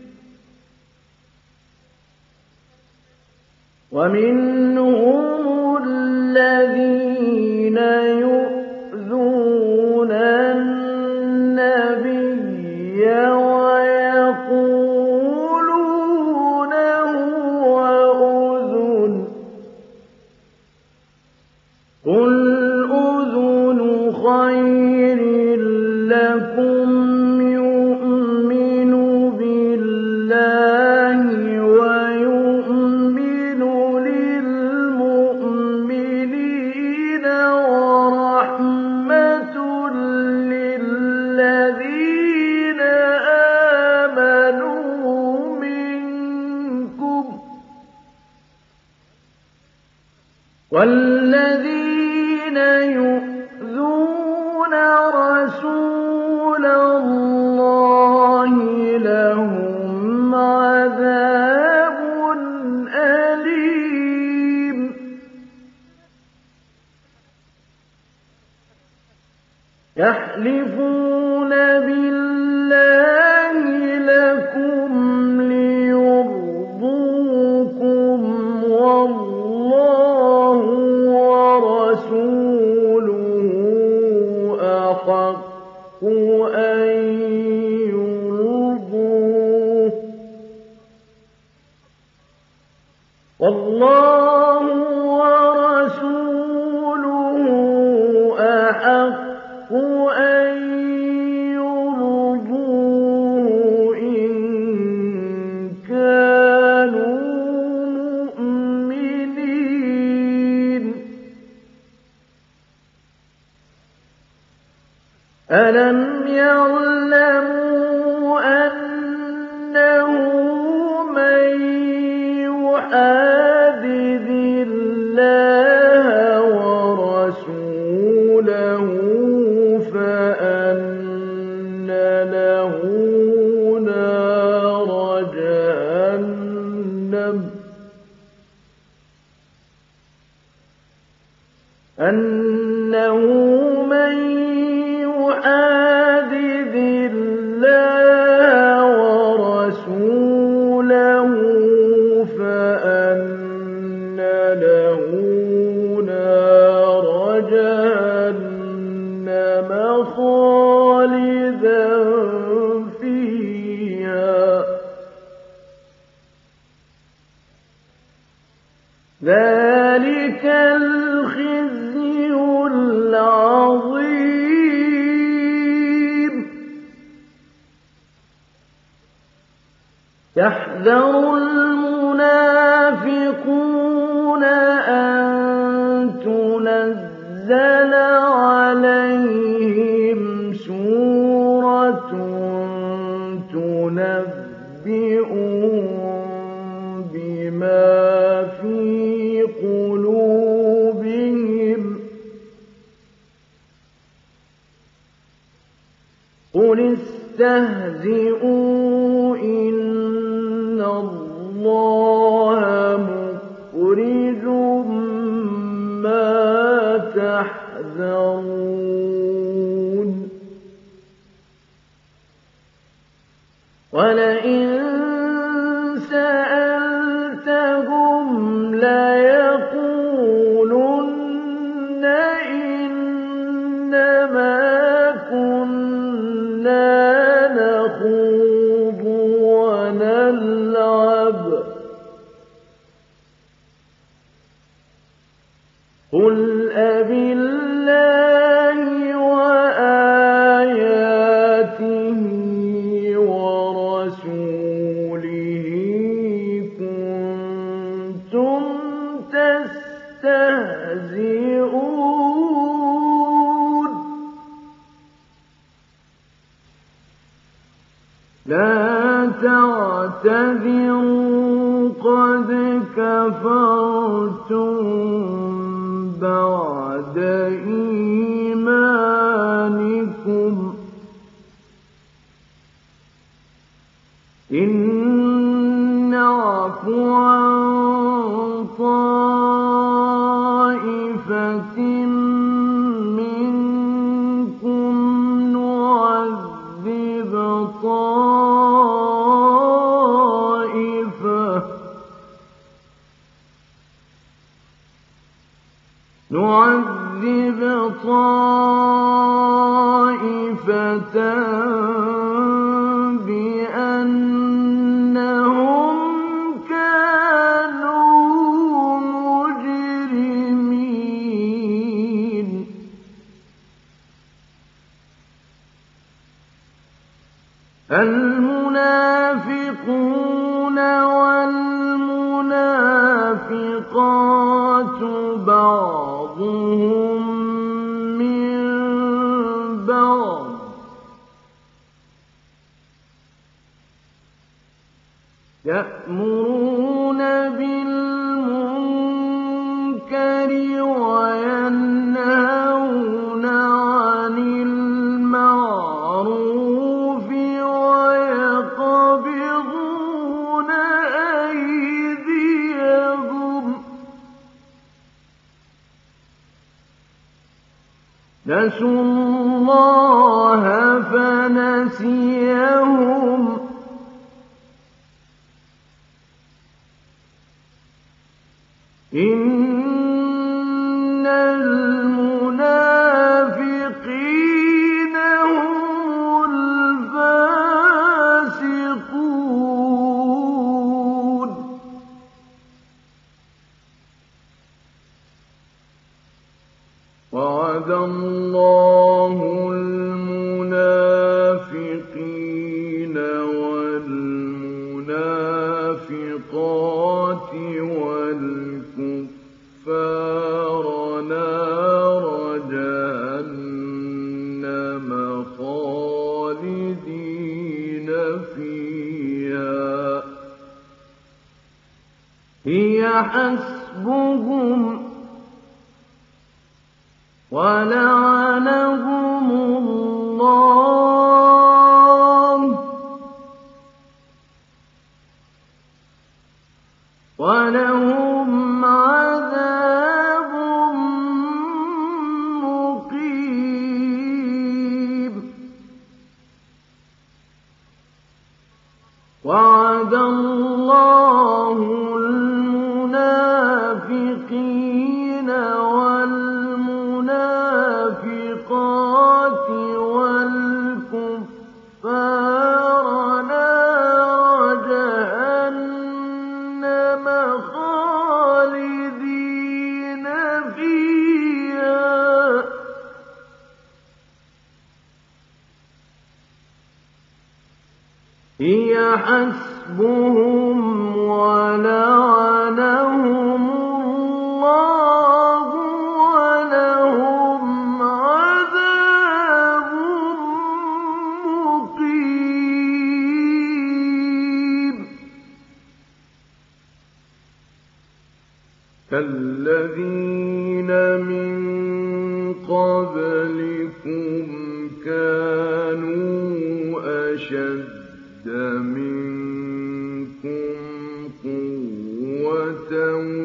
وَمِنْهُمُ الَّذِينَ يُؤْذُونَ النَّبِيَّ وَيَقُولُونَ هُوَ أُذُنٌ ۚ قُلْ أُذُنُ خَيْرٍ لَّكُمْ يُؤْمِنُ بِاللَّهِ وَيُؤْمِنُ لِلْمُؤْمِنِينَ وَرَحْمَةٌ لِّلَّذِينَ آمَنُوا مِنكُمْ ۚ وَالَّذِينَ يُؤْذُونَ رَسُولَ اللَّهِ لَهُمْ عَذَابٌ أَلِيمٌ يَحْلِفُونَ بِاللَّهِ لَكُمْ لِيُرْضُوكُمْ وَاللَّهُ وَرَسُولُهُ أَحَقُّ أَن يُرْضُوهُ وَاللَّهُ وَرَسُولُهُ أَحَقُّ أَن يُرْضُوهُ إِن كَانُوا مُؤْمِنِينَ أَلَمْ يَعْلَمُوا أَنَّهُ مَن يُحَادِدِ اللَّهَ وَرَسُولَهُ فَأَنَّ لَهُ نَارَ جَهَنَّمَ أَنَّهُ مَن يُحَادِدِ اللَّهَ وَرَسُولَهُ فَأَنَّ لَهُ نَارَ جَهَنَّمَ خَالِدًا فِيهَا ۚ ذَٰلِكَ الْخِزْيُ الْعَظِيمُ يَحْذَرُ الْمُنَافِقُونَ أَن تُنَزَّلَ عَلَيْهِمْ سُورَةٌ تُنَبِّئُهُم بِمَا فِي قُلُوبِهِمْ ۚ قُلِ اسْتَهْزِئُوا إِنَّ اللَّهَ مُخْرِجٌ مَّا تَحْذَرُونَ وَلَئِن سَأَلْتَهُمْ لَيَقُولُنَّ إِنَّمَا كُنَّا نَخُوضُ وَنَلْعَبُ ۚ قُلْ أَبِاللَّهِ وَآيَاتِهِ وَرَسُولِهِ كُنتُمْ تَسْتَهْزِئُونَ لَا تَعْتَذِرُوا قَدْ كَفَرْتُم بَعْدَ إِيمَانِكُمْ إِن نَّعْفُ عَن طَائِفَةٍ مِّنكُمْ نُعَذِّبْ طَائِفَةً بِأَنَّهُمْ كَانُوا مُجْرِمِينَ الْمُنَافِقُونَ وَالْمُنَافِقَاتُ بَعْضُهُم مِّن بَعْضٍ ۚ يَأْمُرُونَ بِالْمُنكَرِ وينهون عن المعروف ويقبضون أيديهم نسوا الله فنسيهم إن المنافقين هم الفاسقون وعد الله المنافقين والمنافقات والكفار نار جهنم خالدين فيها هي حسبهم ولعنهم الله ولهم عذاب مقيم وعد الله المنافقين والمنافقات والكفار نار جهنم خالدين فيها هي حسبهم ولعنهم الله ولهم عذاب مقيم كالذين من قبلكم كانوا أشد منكم قوة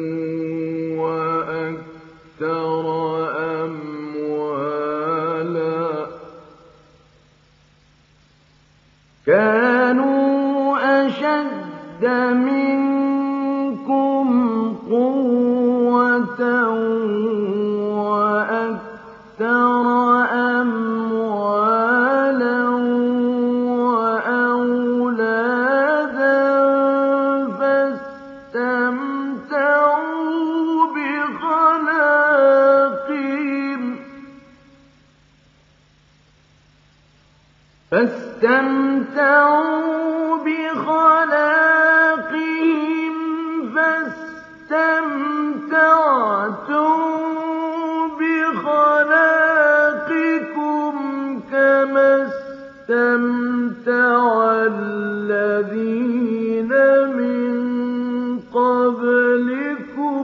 وأكثر أموالا فاستمتعوا بخلاقهم فاستمتعتم بخلاقكم كما استمتع الذين من قبلكم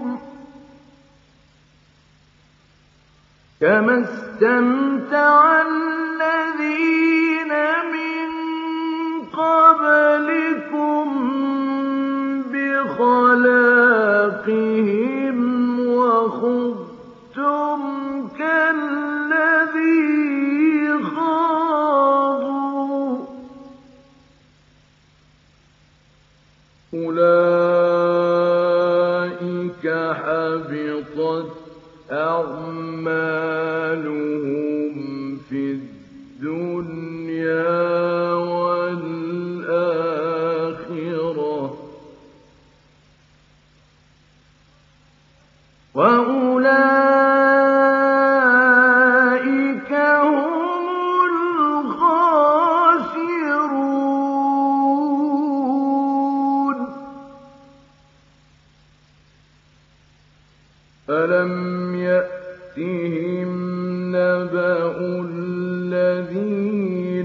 بخلاقهم وخضتم كالذي خاضوا أولئك حبطت أعمالهم في الدنيا والآخرة وأولئك هم الخاسرون ألم يأتهم نبأ الذين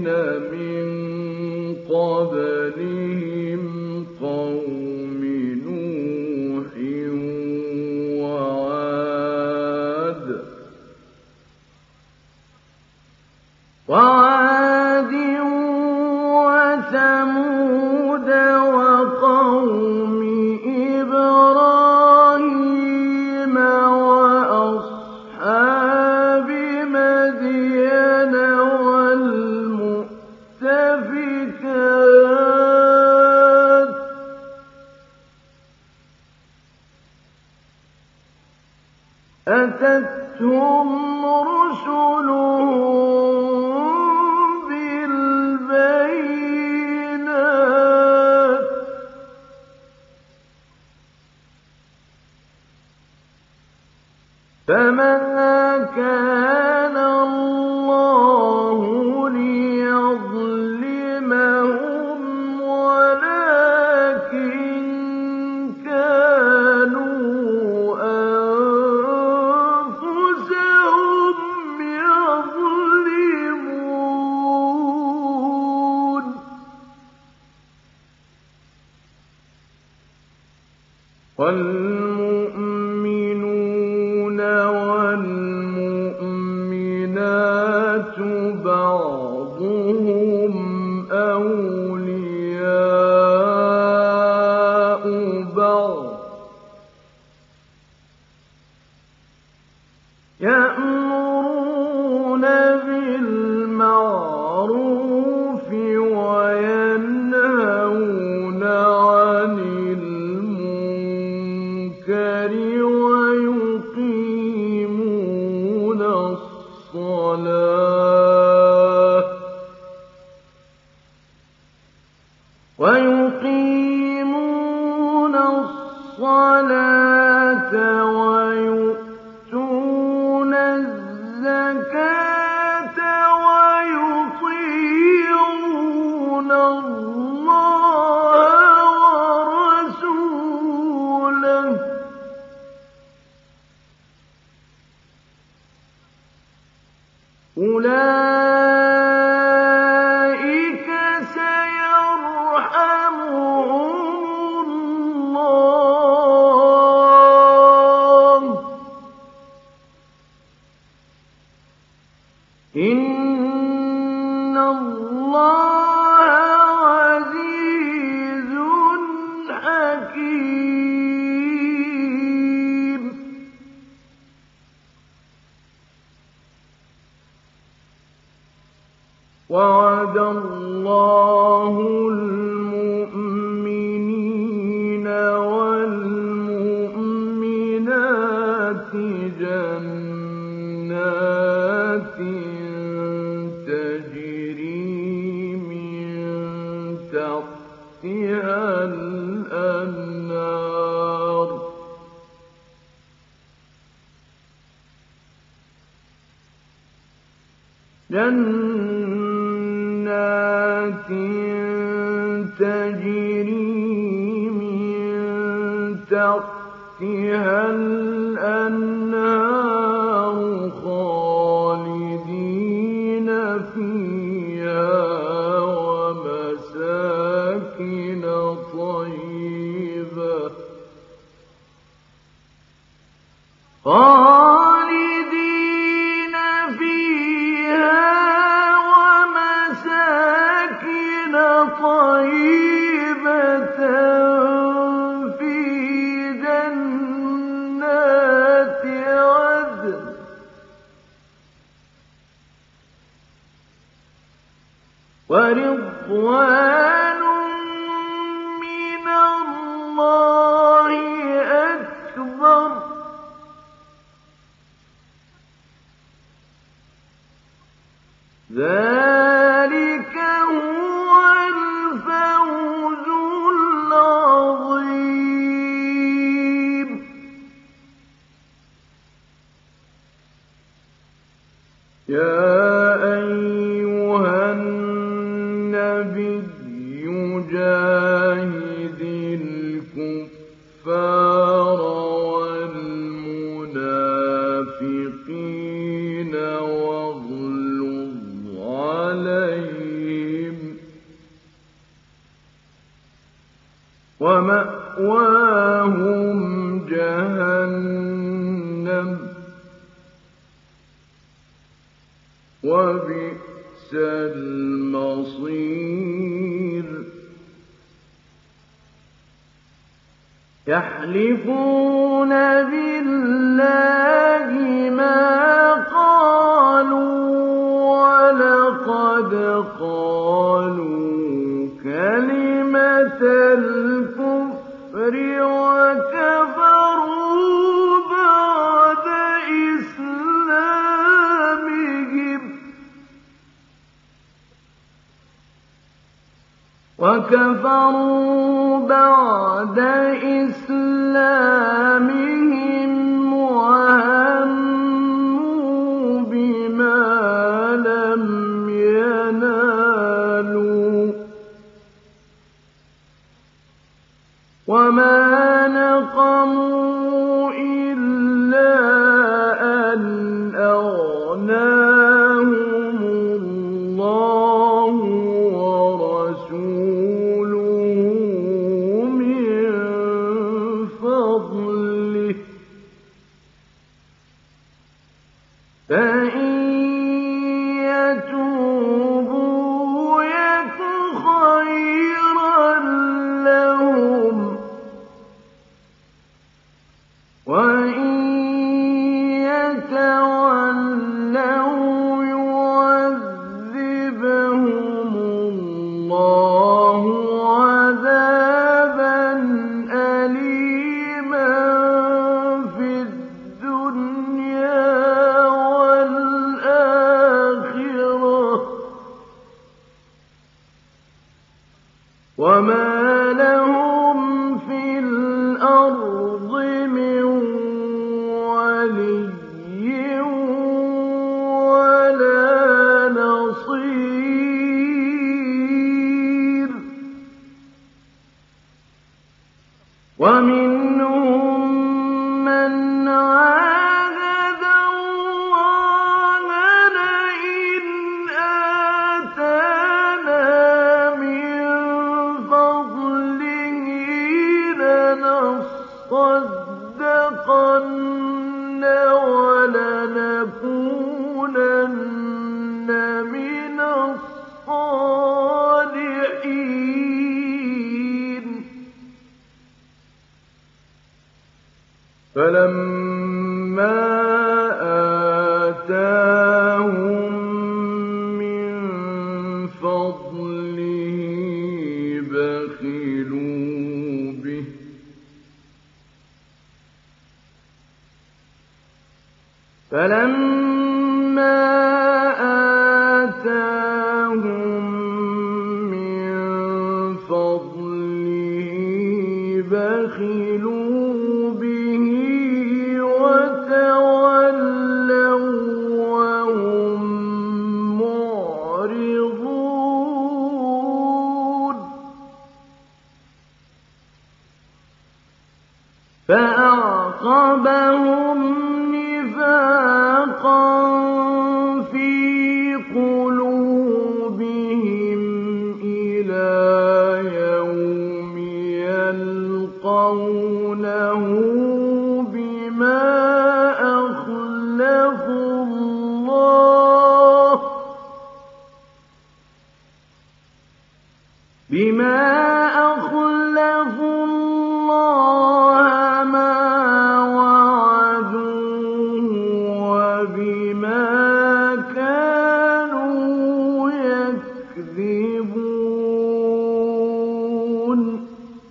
وَالْمُؤْمِنُونَ وَالْمُؤْمِنَاتُ بَعْضُهُمْ أَوْلِيَاءُ بَعْضٍ يَأْمُرُونَ بِالْمَعْرُوفِ وَيَنْهَوْنَ عَنِ الْمُنكَرِ وَيُقِيمُونَ الصَّلَاةَ وَيُؤْتُونَ الزَّكَاةَ وَيُطِيعُونَ اللَّهَ وَرَسُولَهُ أُولَٰئِكَ سَيَرْحَمُهُمُ اللَّهُ ۗ إِنَّ اللَّهَ عَزِيزٌ حَكِيمٌ. وَعَدَ اللَّهُ الْمُؤْمِنِينَ وَالْمُؤْمِنَاتِ جَنَّاتٍ تَجْرِي مِن تَحْتِهَا الْأَنْهَارُ خَالِدِينَ فِيهَا وَمَسَاكِنَ طَيِّبَةً فِي جَنَّاتِ عَدْنٍ ۚ وَرِضْوَانٌ مِّنَ اللَّهِ أَكْبَرُ ۚ ذَٰلِكَ هُوَ الْفَوْزُ الْعَظِيمُ. يَا أَيُّهَا النَّبِيُّ جَاهِدِ الْكُفَّارَ وَالْمُنَافِقِينَ وَاغْلُظْ عَلَيْهِمْ ۚ وَمَأْوَاهُمْ جَهَنَّمُ ۖ وَبِئْسَ الْمَصِيرُ. يَحْلِفُونَ بِاللَّهِ مَا قَالُوا وَلَقَدْ قَالُوا كَلِمَةَ الْكُفْرِ وَكَفَرُوا بَعْدَ إِسْلَامِهِمْ وَهَمُّوا بِمَا لَمْ يَنَالُوا ۚ وَمَا نَقَمُوا إِلَّا أَنْ أَغْنَاهُمُ اللَّهُ وَرَسُولُهُ مِن فَضْلِهِ وما لهم في الأرض من ولي ولا نصير ومنهم من عاهد الله لئن آتانا من فضله لنصدقن ولنكونن من الصالحين فلما آتاهم من فضله بخلوا به وتولوا وهم معرضون فأعقبهم نفاقا في قلوبهم إلى يوم يلقونه بما أخلفوا الله ما وعدوه وبما كانوا يكذبون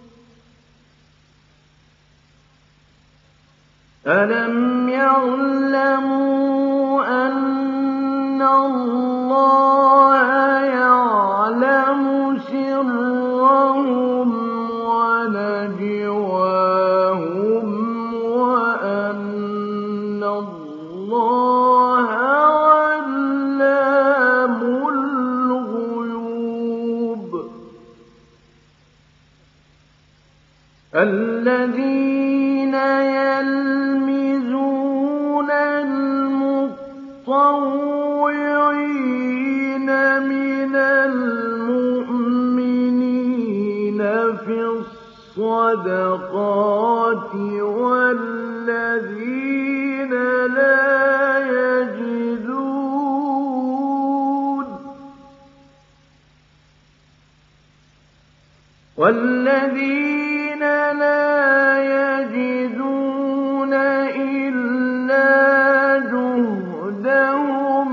ألم يعلموا أن الله يعلم سرهم ونجواهم وأن الله علام الغيوب الذين يلمزون المطوعين من المؤمنين في الصدقات والذين لا يجدون إلا جهدهم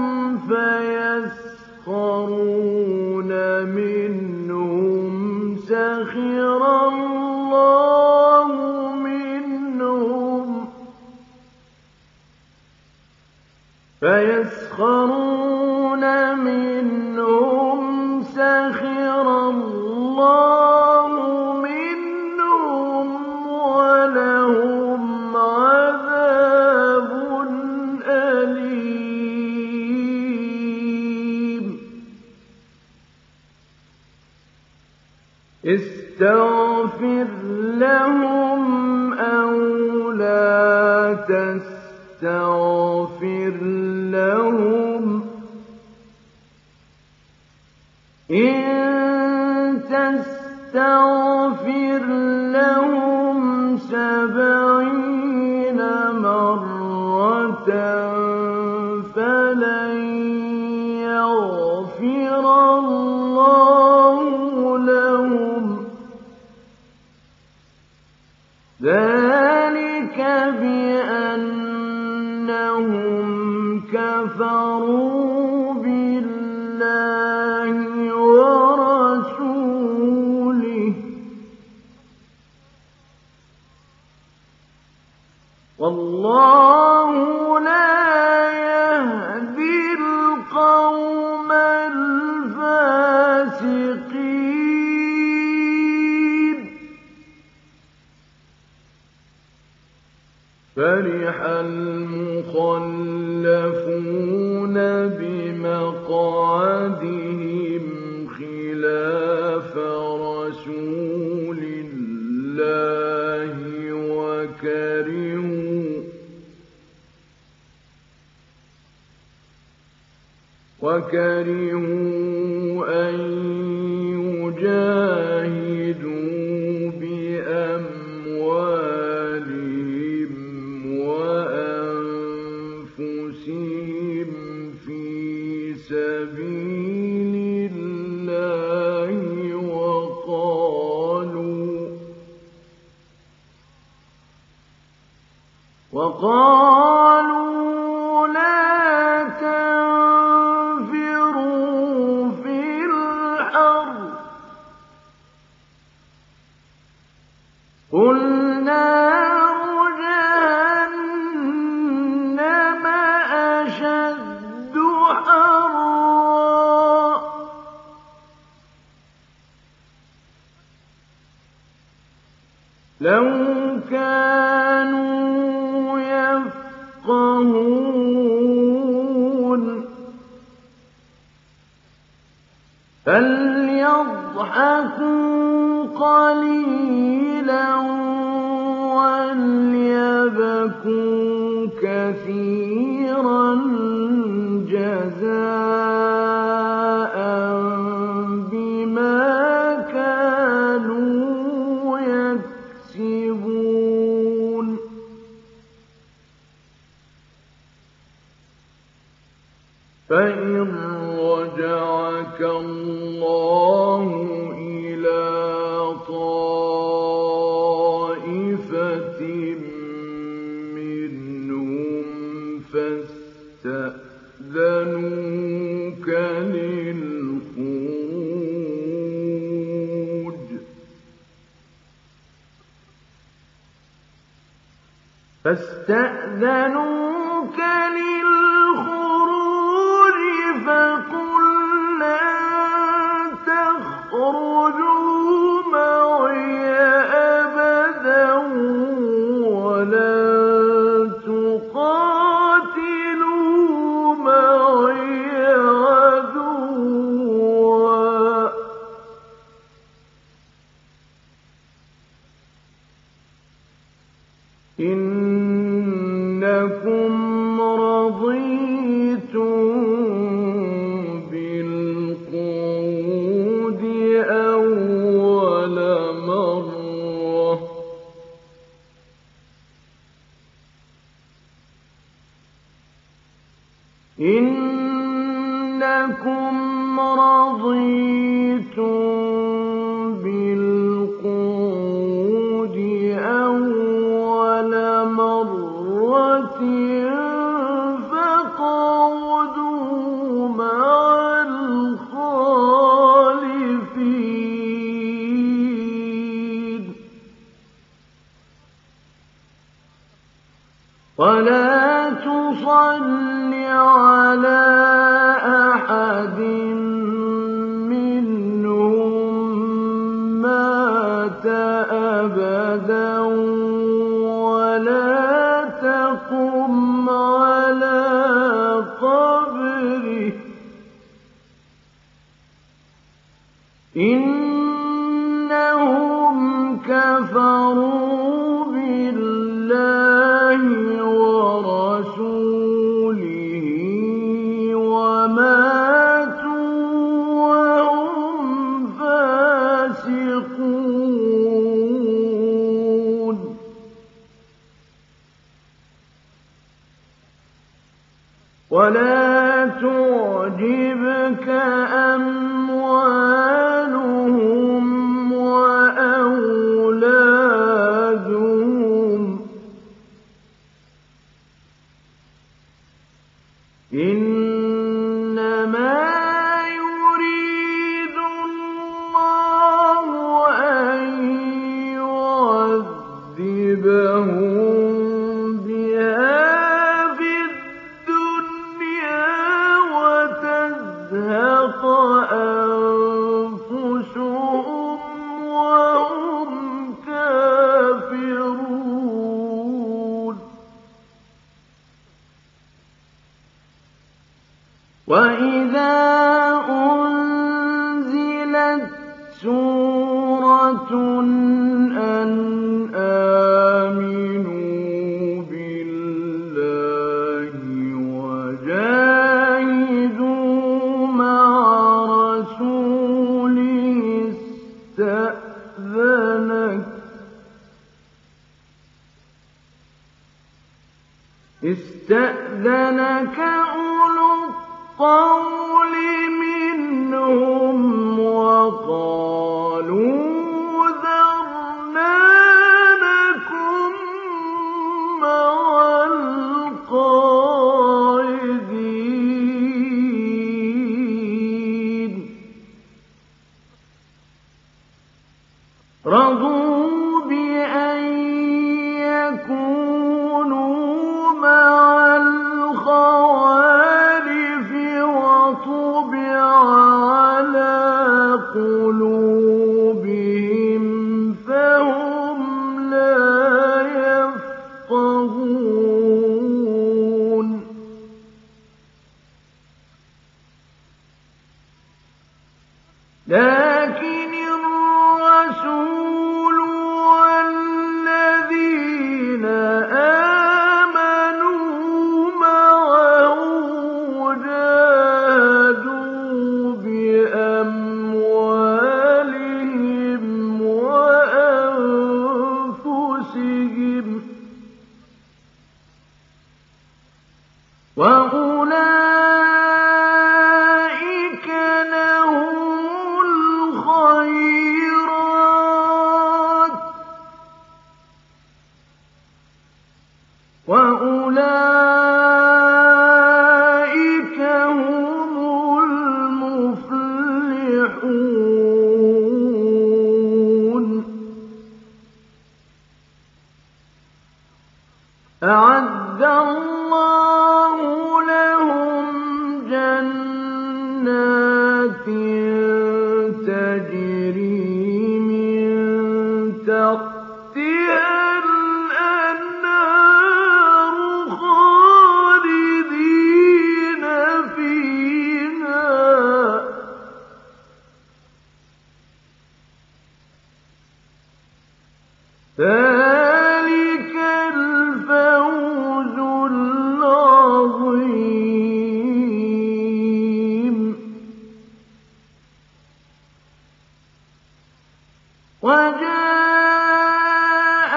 فيسخرون منهم سخر الله منهم ولهم عذاب أليم استغفر لهم أو لا تستغفر لهم إن تستغفر لهم 70 مرة فلن يغفر الله لهم ذلك بأنهم كفروا بالله ورسوله والله لا فرح المخلفون بمقعدهم خلاف رسول الله وكرهوا أن يجاهدوا بأموالهم وأنفسهم في سبيل الله وقالوا لا تنفروا في الحر قل نار جهنم أشد حرا لو كانوا يفقهون فليضحكوا قليلا وليبكوا كثيرا جزاء بما كانوا يكسبون فإن رجعك الله إلى طائفة منهم فاستأذنوك للخروج فقل لن تخرجوا معي أبدا ولن تقاتلوا معي عدوا إنكم رضيتم بالقعود أول مرة فاقعدوا مع الخالفين ولا تصل على أحد منهم مات أبدا ولا تقم على قبره إنهم كفروا بالله ورسوله وماتوا وهم فاسقون ولا تعجبك أموالهم وأولادهم استأذنك أولو الطول منهم وقالوا ذرنا نكن مع القاعدين رضوا بأن يكونوا مع الخوالف وطبع على قلوبهم فهم لا يفقهون لكن الرسول والذين آمنوا معه جاهدوا بأموالهم وأنفسهم وأولئك لهم الخيرات وأولئك هم المفلحون أعد الله لهم جنات تجري من تحتها الأنهار خالدين فيها ذلك الفوز العظيم وجاء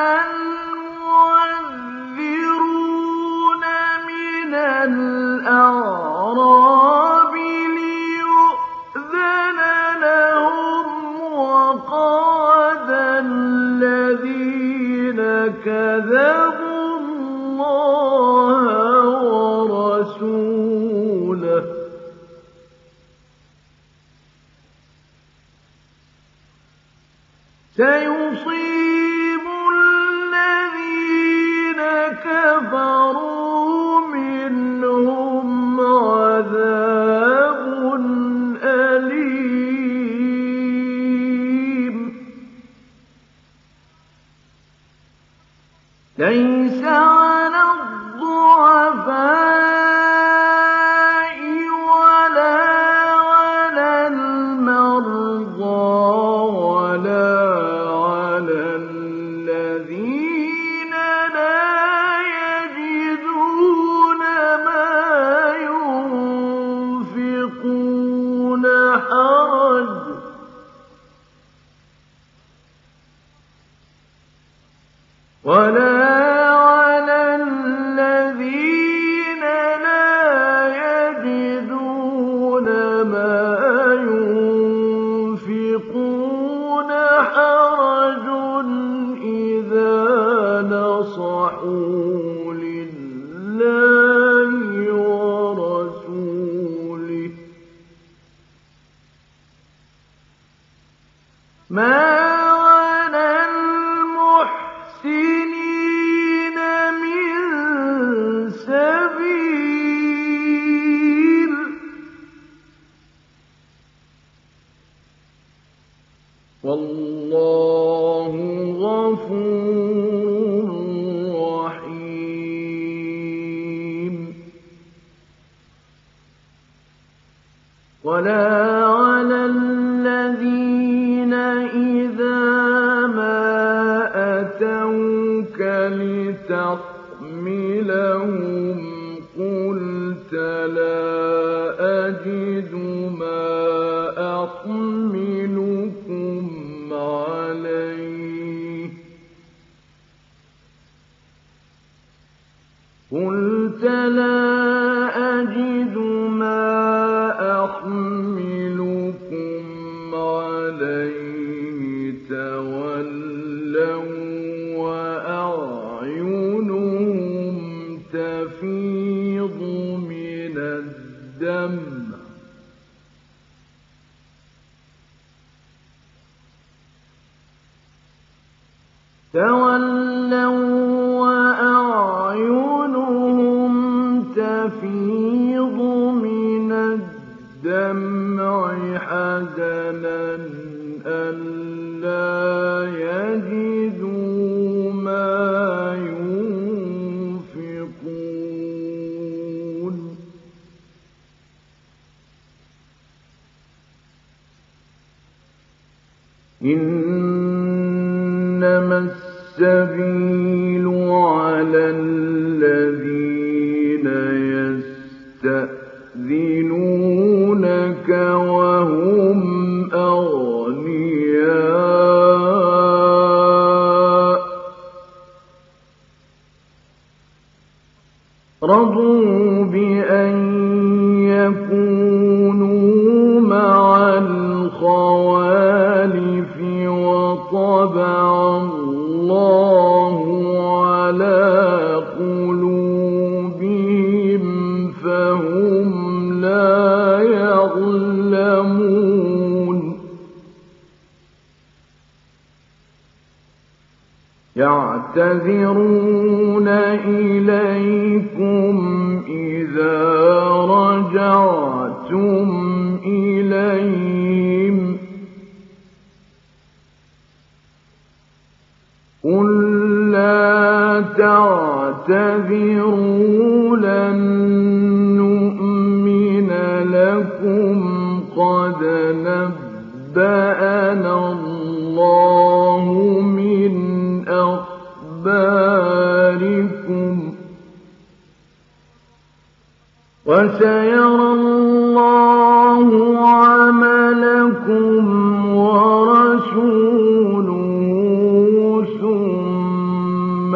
المعذرون من الأعراب ليؤذن لهم وقعد الذين كذبوا الله ورسوله سيصيب الذين كفروا منهم عذاب أليم ليس على الضعفاء ولا على المرضى ولا على الذين لا يجدون ما ينفقون حرج ولا على الذين لا يجدون ما ينفقون حرج إذا نصحوا لله ورسوله ما على المحسنين من سبيل والله غفور رحيم ولا على الذين إذا ما أتوك لتحملهم قلت لا أجد ما أحملكم عليه قل تَوَلَّوا وَّأَعْيُنُهُمْ تَفِيضُ مِنَ الدَّمْعِ حَزَنًا أَلَّا يَجِدُوا مَا يُنفِقُونَ إِنَّمَا السَّبِيلُ عَلَى الَّذِينَ يَسْتَأْذِنُونَكَ وَهُمْ أَغْنِيَاءُ رَضُوا بِأَن يَكُونُوا مَعَ الْخَوَالِفِ وَطَبَعَ اللَّهُ عَلَىٰ قُلُوبِهِمْ فَهُمْ لَا يَعْلَمُونَ يَعْتَذِرُونَ إِلَيْكُمْ إِذَا رَجَعْتُمْ إِلَيْهِمْ قُل لَّا تَعْتَذِرُوا لَن نُّؤْمِنَ لَكُمْ قَدْ نَبَّأَنَا اللَّهُ مِنْ أَخْبَارِكُمْ وَسَيَرَى اللَّهُ عَمَلَكُمْ وَرَسُولُهُ ثُمَّ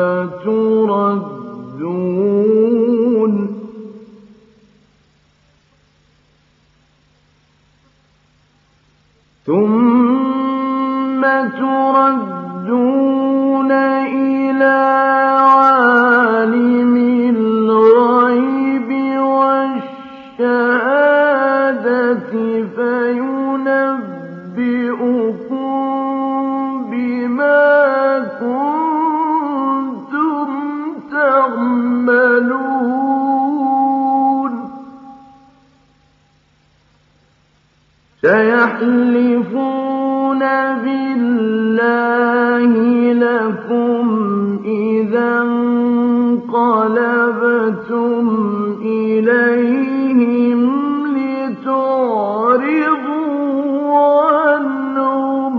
تُرَدُّونَ إِلَىٰ عَالِمِ الْغَيْبِ وَالشَّهَادَةِ فَيُنَبِّئُكُم بِمَا كُنتُمْ تَعْمَلُونَ سَيَحْلِفُونَ بِاللَّهِ لَكُمْ إِذَا انقَلَبْتُمْ إِلَيْهِمْ لِتُعْرِضُوا عَنْهُمْ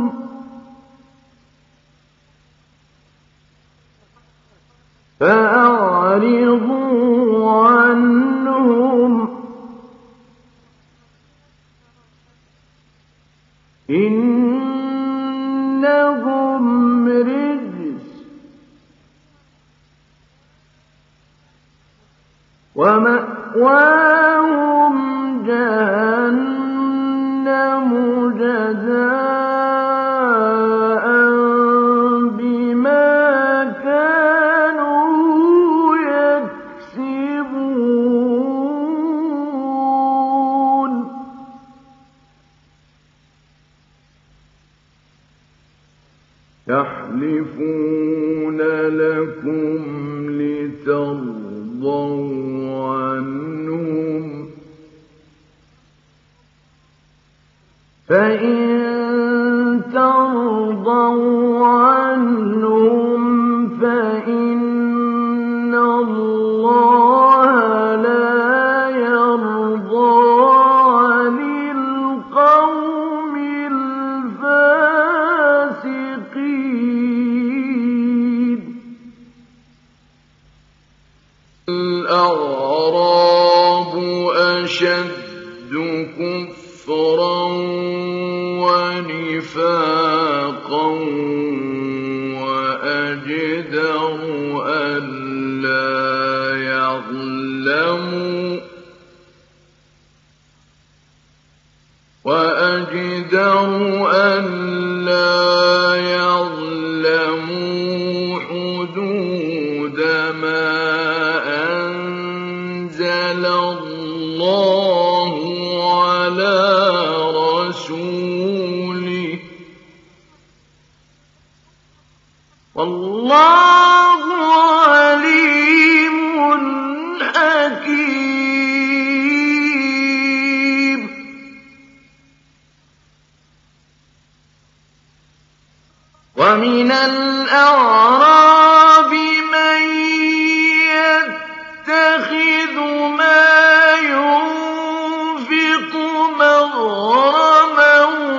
فَأَعْرِضُوا عَنْهُمْ إِنَّهُمْ رِجْسٌ وَمَأْوَاهُمْ جَهَنَّمُ جَزَاءً بِمَا كَانُوا يَكْسِبُونَ يَحْلِفُونَ لَكُمْ لِتَرْضَوْا عَنْهُمْ فَإِن تَرْضَوْا عَنْهُمْ فَإِنَّ اللَّهَ لَا يَرْضَىٰ عَنِ الْقَوْمِ الْفَاسِقِينَ الْأَعْرَابُ أَشَدُّ كُفْرًا وَنِفَاقًا وَأَجْدَرُ أَلَّا يَعْلَمُوا حُدُودَ مَا أَنزَلَ اللَّهُ عَلَىٰ رَسُولِهِ والله عليم حكيم. ومن الأعراب من يتخذ ما ينفق مغرما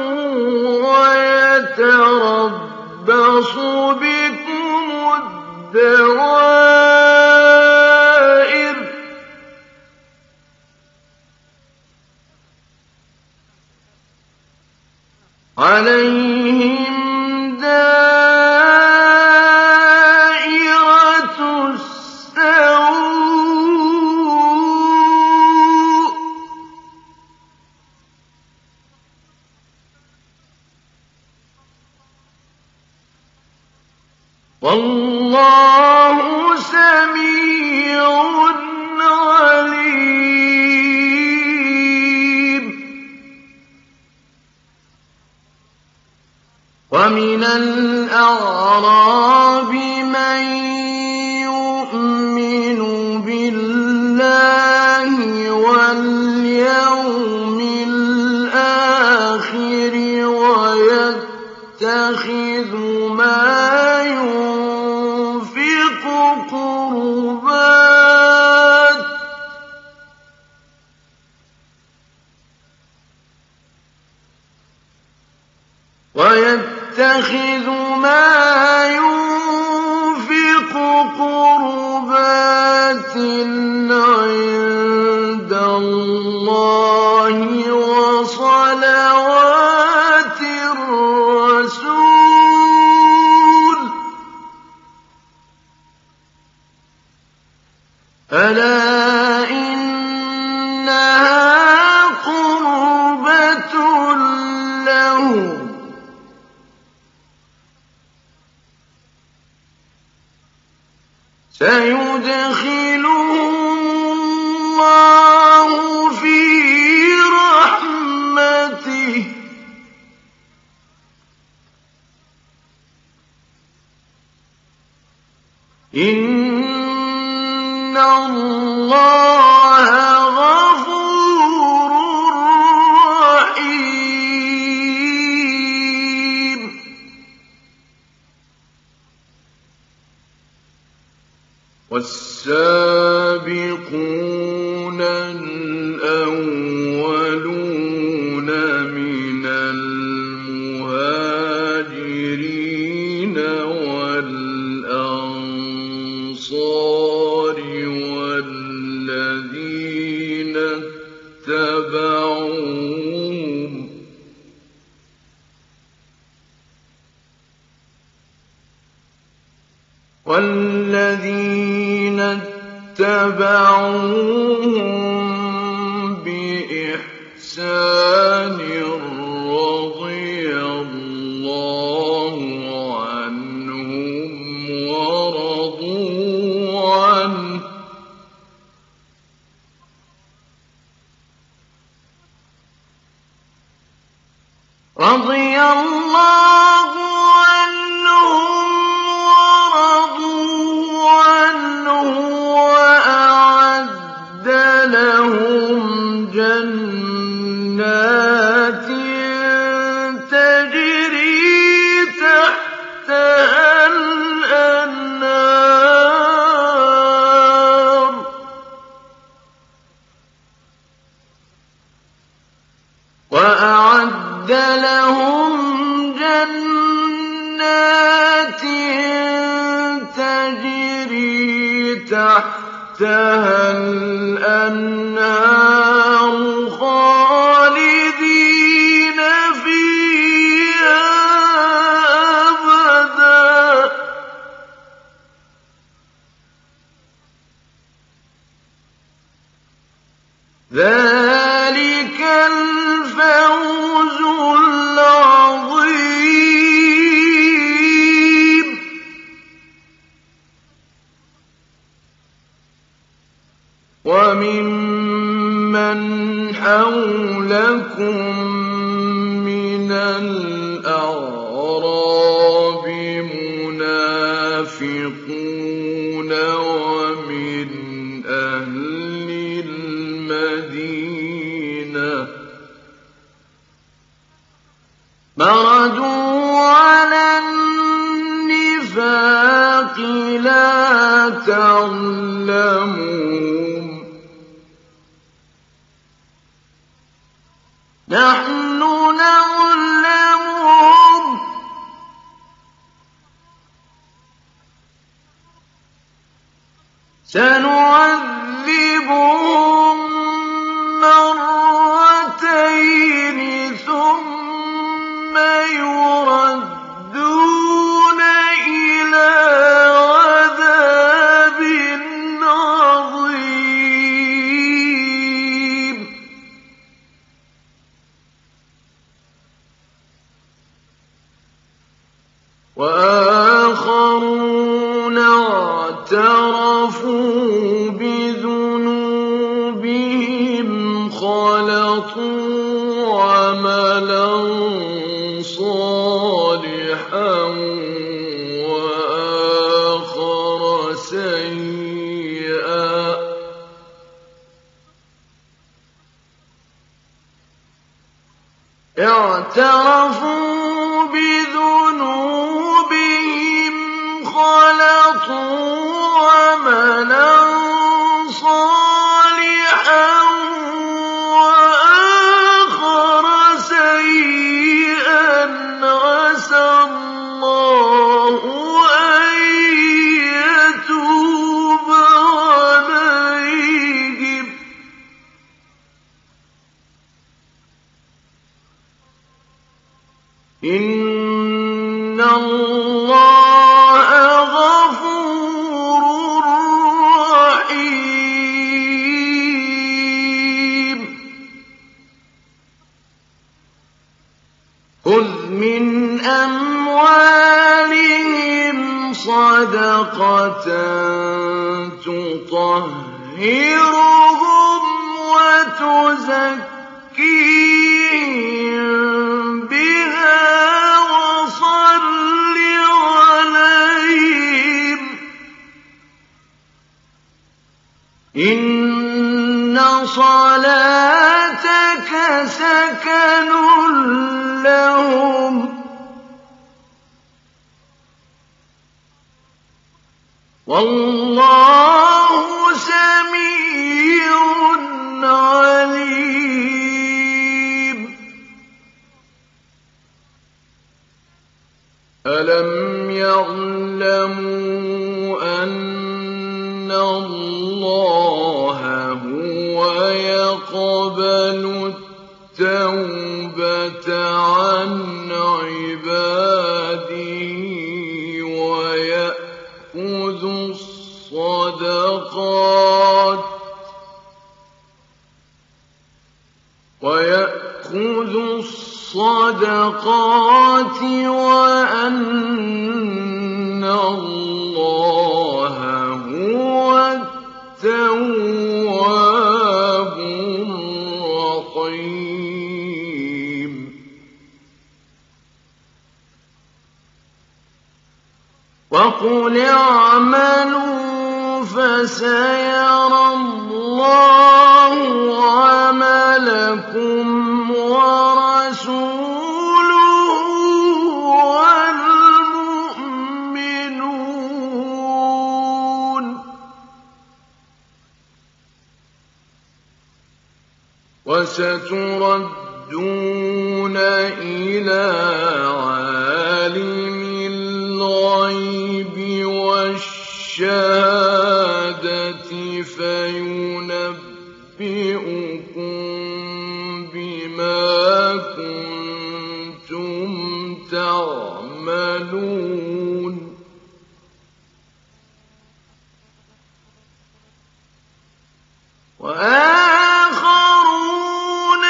ويتربص بكم الدوائر عليهم دائرة السوء والله سميع عليم. ومن الأعراب من يؤمن بالله واليوم الآخر ويتخذ ما ينفق قربات عند الله وصلوات الرسول ألا إنها قربة لهم سيدخلهم الله في رحمته إن الله غفور رحيم. والسابقون الأولون من المهاجرين والأنصار والذين اتبعوهم بإحسان رضي الله عنهم ورضوا عنه رضي الله عنهم ورضوا عنه وأعد لهم جنات تجري تحتها الأنهار وأعد لهم جنات تجري تحتها الأنهار خالدين فيها أبدا ذلك الفوز العظيم. وممن حولكم من الأعراب منافقون المنافقون ومن أهل المدينة مردوا على النفاق لا تعلمهم نحن نعلمهم سنعذبهم مرتين ثم يردون إلى عذاب عظيم وآخرون اعترفوا بذنوبهم خلطوا عملا صالحا وآخر سيئا اعترفوا بذنوبهم خلطوا عملا صالحا وآخر سيئا عسى الله أن يتوب عليهم إن الله غفور رحيم خذ من أموالهم صدقة تطهرهم وتزكيهم بها وصل عليهم إن صلاتك سكن لهم والله سميع عليم ألم يعلموا أن الله هو يقبل التوبة عن عباده ويأخذ الصدقات وأن الله هو التواب الرحيم وقل اعملوا فسيرى الله عملكم ورسوله والمؤمنون وستردون إلى عالم الغيب والشهادة فينبئكم بما كنتم تعملون وآخرون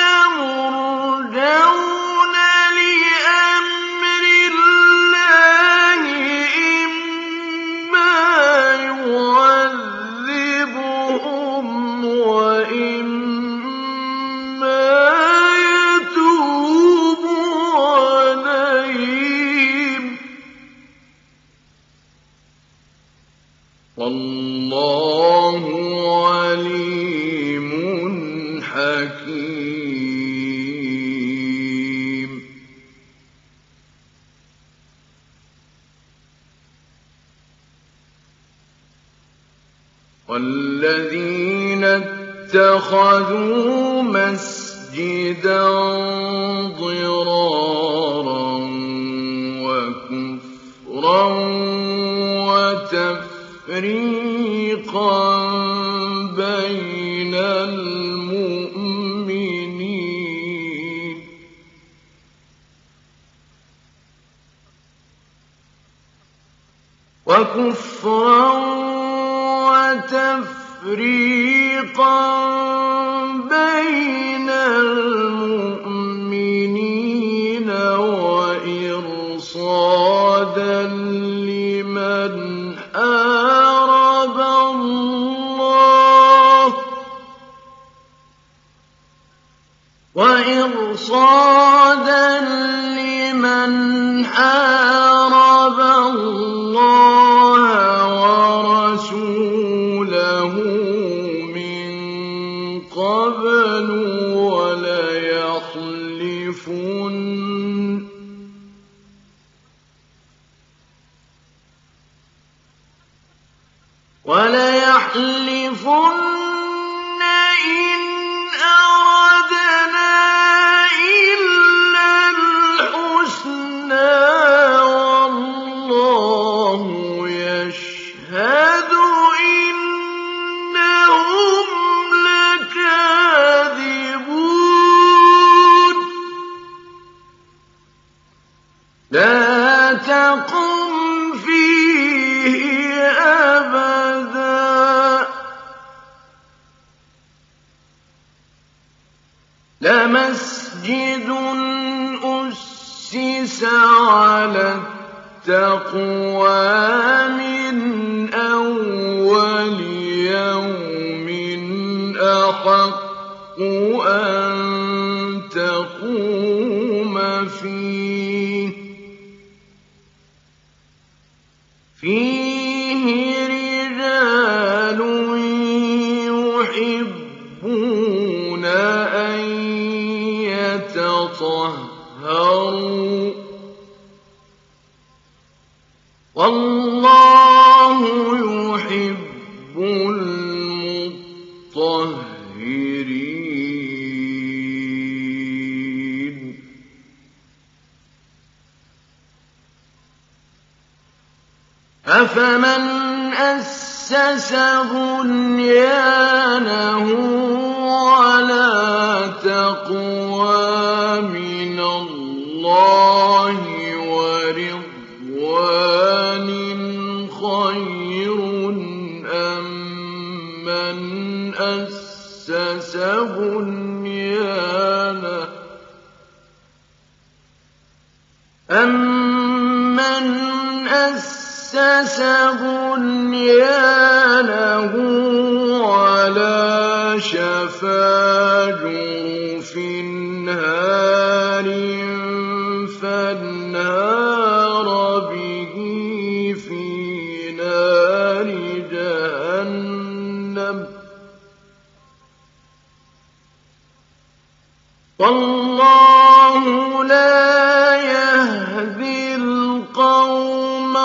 مرجون لأمر الله إما يعذبهم وإما يتوب عليهم والله عليم حكيم. والذين اتخذوا مسجدا ضرارا وكفرا وتفريقا بين المؤمنين وإرصادا لمن حارب الله ورسوله من قبل وليحلفن إن أردنا إلا الحسنى والله يشهد إنهم لكاذبون. لا تقم فيه أبدا لمسجد أسس على التقوى من أول يوم أحق أن تقوم فيه رجال يحبون أن يتطهروا والله يحب المطهرين. أفمن أسس بنيانه على تقوى من الله ورضوان خير أم من أسس بنيانه على شفا جرف هار فانهار به في نار جهنم والله لا يهدي القوم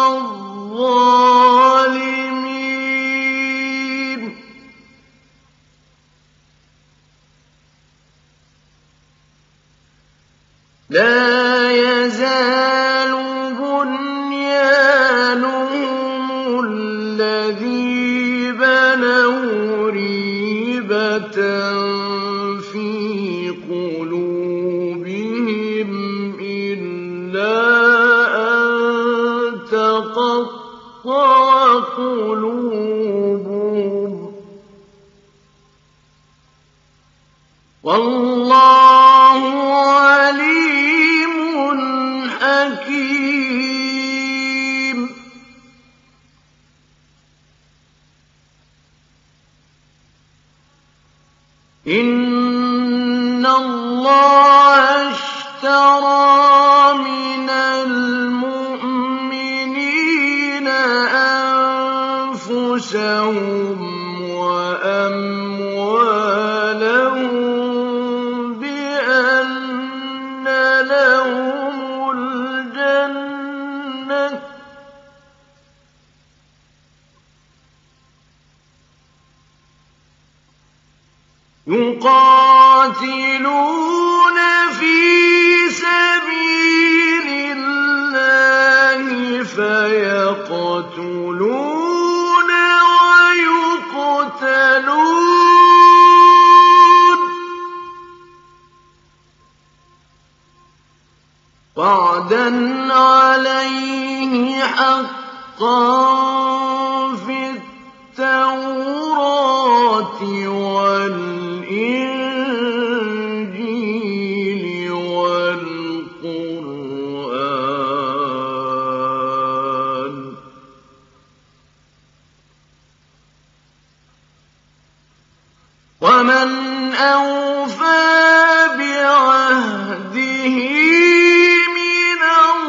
الظالمين. لا يزال بنيانهم الذي بنوا ريبة في قلوبهم إلا أن تقطع قلوبهم والله عليم حكيم. إن الله اشترى من المؤمنين أنفسهم يقاتلون في سبيل الله فيقتلون ويقتلون وعدا عليه حقا في التوراة والإنجيل والقرآن ومن أوفى بعهده من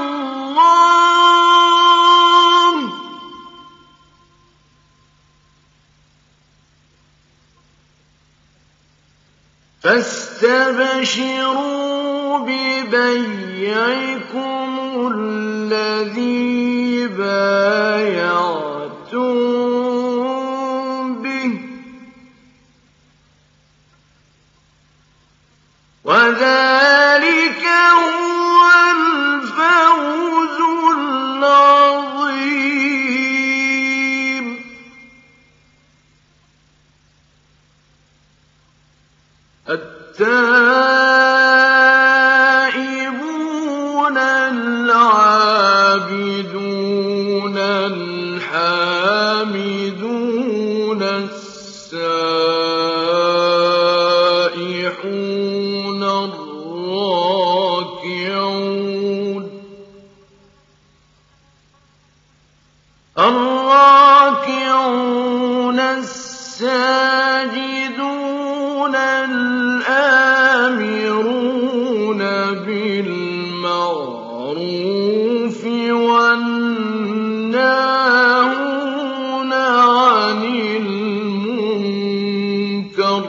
الله فاستبشروا ببيعكم الذي بايعتم به وذلك هو الفوز العظيم التائبون العابدون الحامدون السائحون الراكعون الساجدون الآمرون بالمعروف والناهون عن المنكر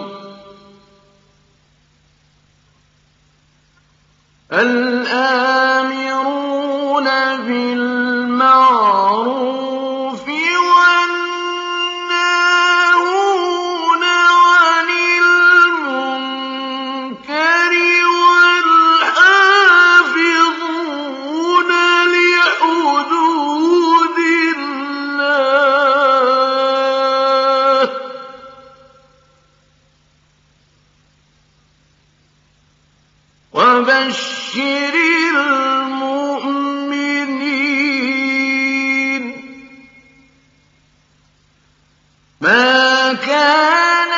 الآمرون بالمعروف والناهون عن المنكر والحافظون لحدود الله وبشر المؤمنين ما كان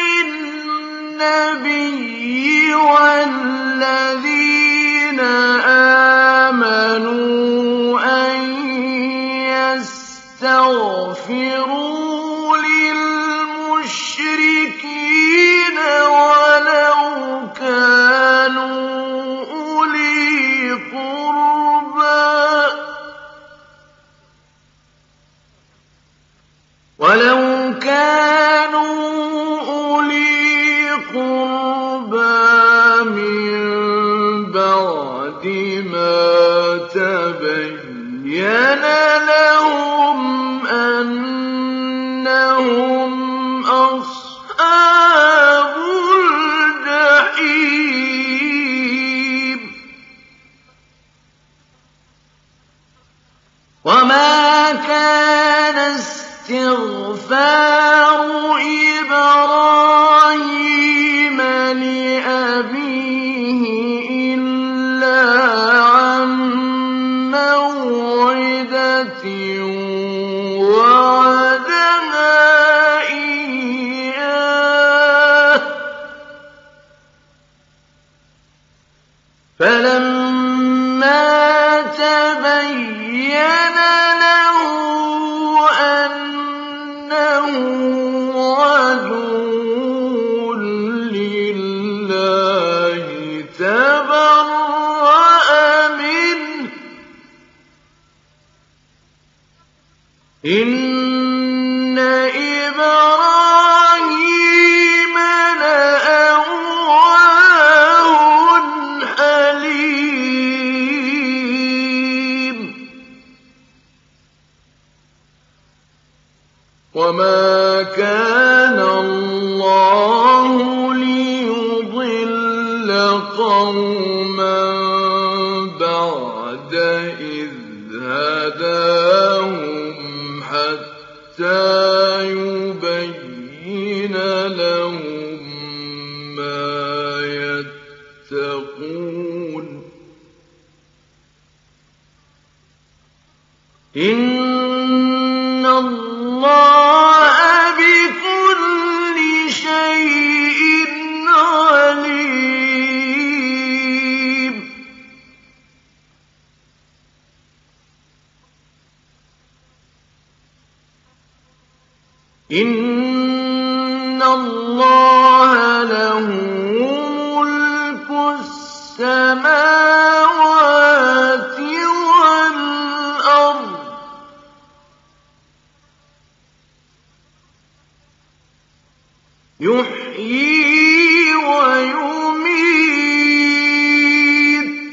للنبي والذين آمنوا أن يستغفروا للمشركين ولو كانوا أولي قربى من بعد ما تبين لهم أنهم أصحاب الجحيم وما كان استغفار إبراهيم لأبيه إلا عن موعدة وعدها إياه فلما تبين له أنه عدو لله تبرأ منه إن إبراهيم لأواه حليم وما كان الله إِذْ هَدَاهُمْ حَتَّىٰ يُبَيِّنَ لَهُم مَّا يَتَّقُونَ ۚ إِنَّ اللَّهَ بِكُلِّ شَيْءٍ عَلِيمٌ. إِنَّ اللَّهَ لَهُ مُلْكُ السَّمَاوَاتِ وَالْأَرْضِ ۖ يُحْيِي وَيُمِيتُ ۖ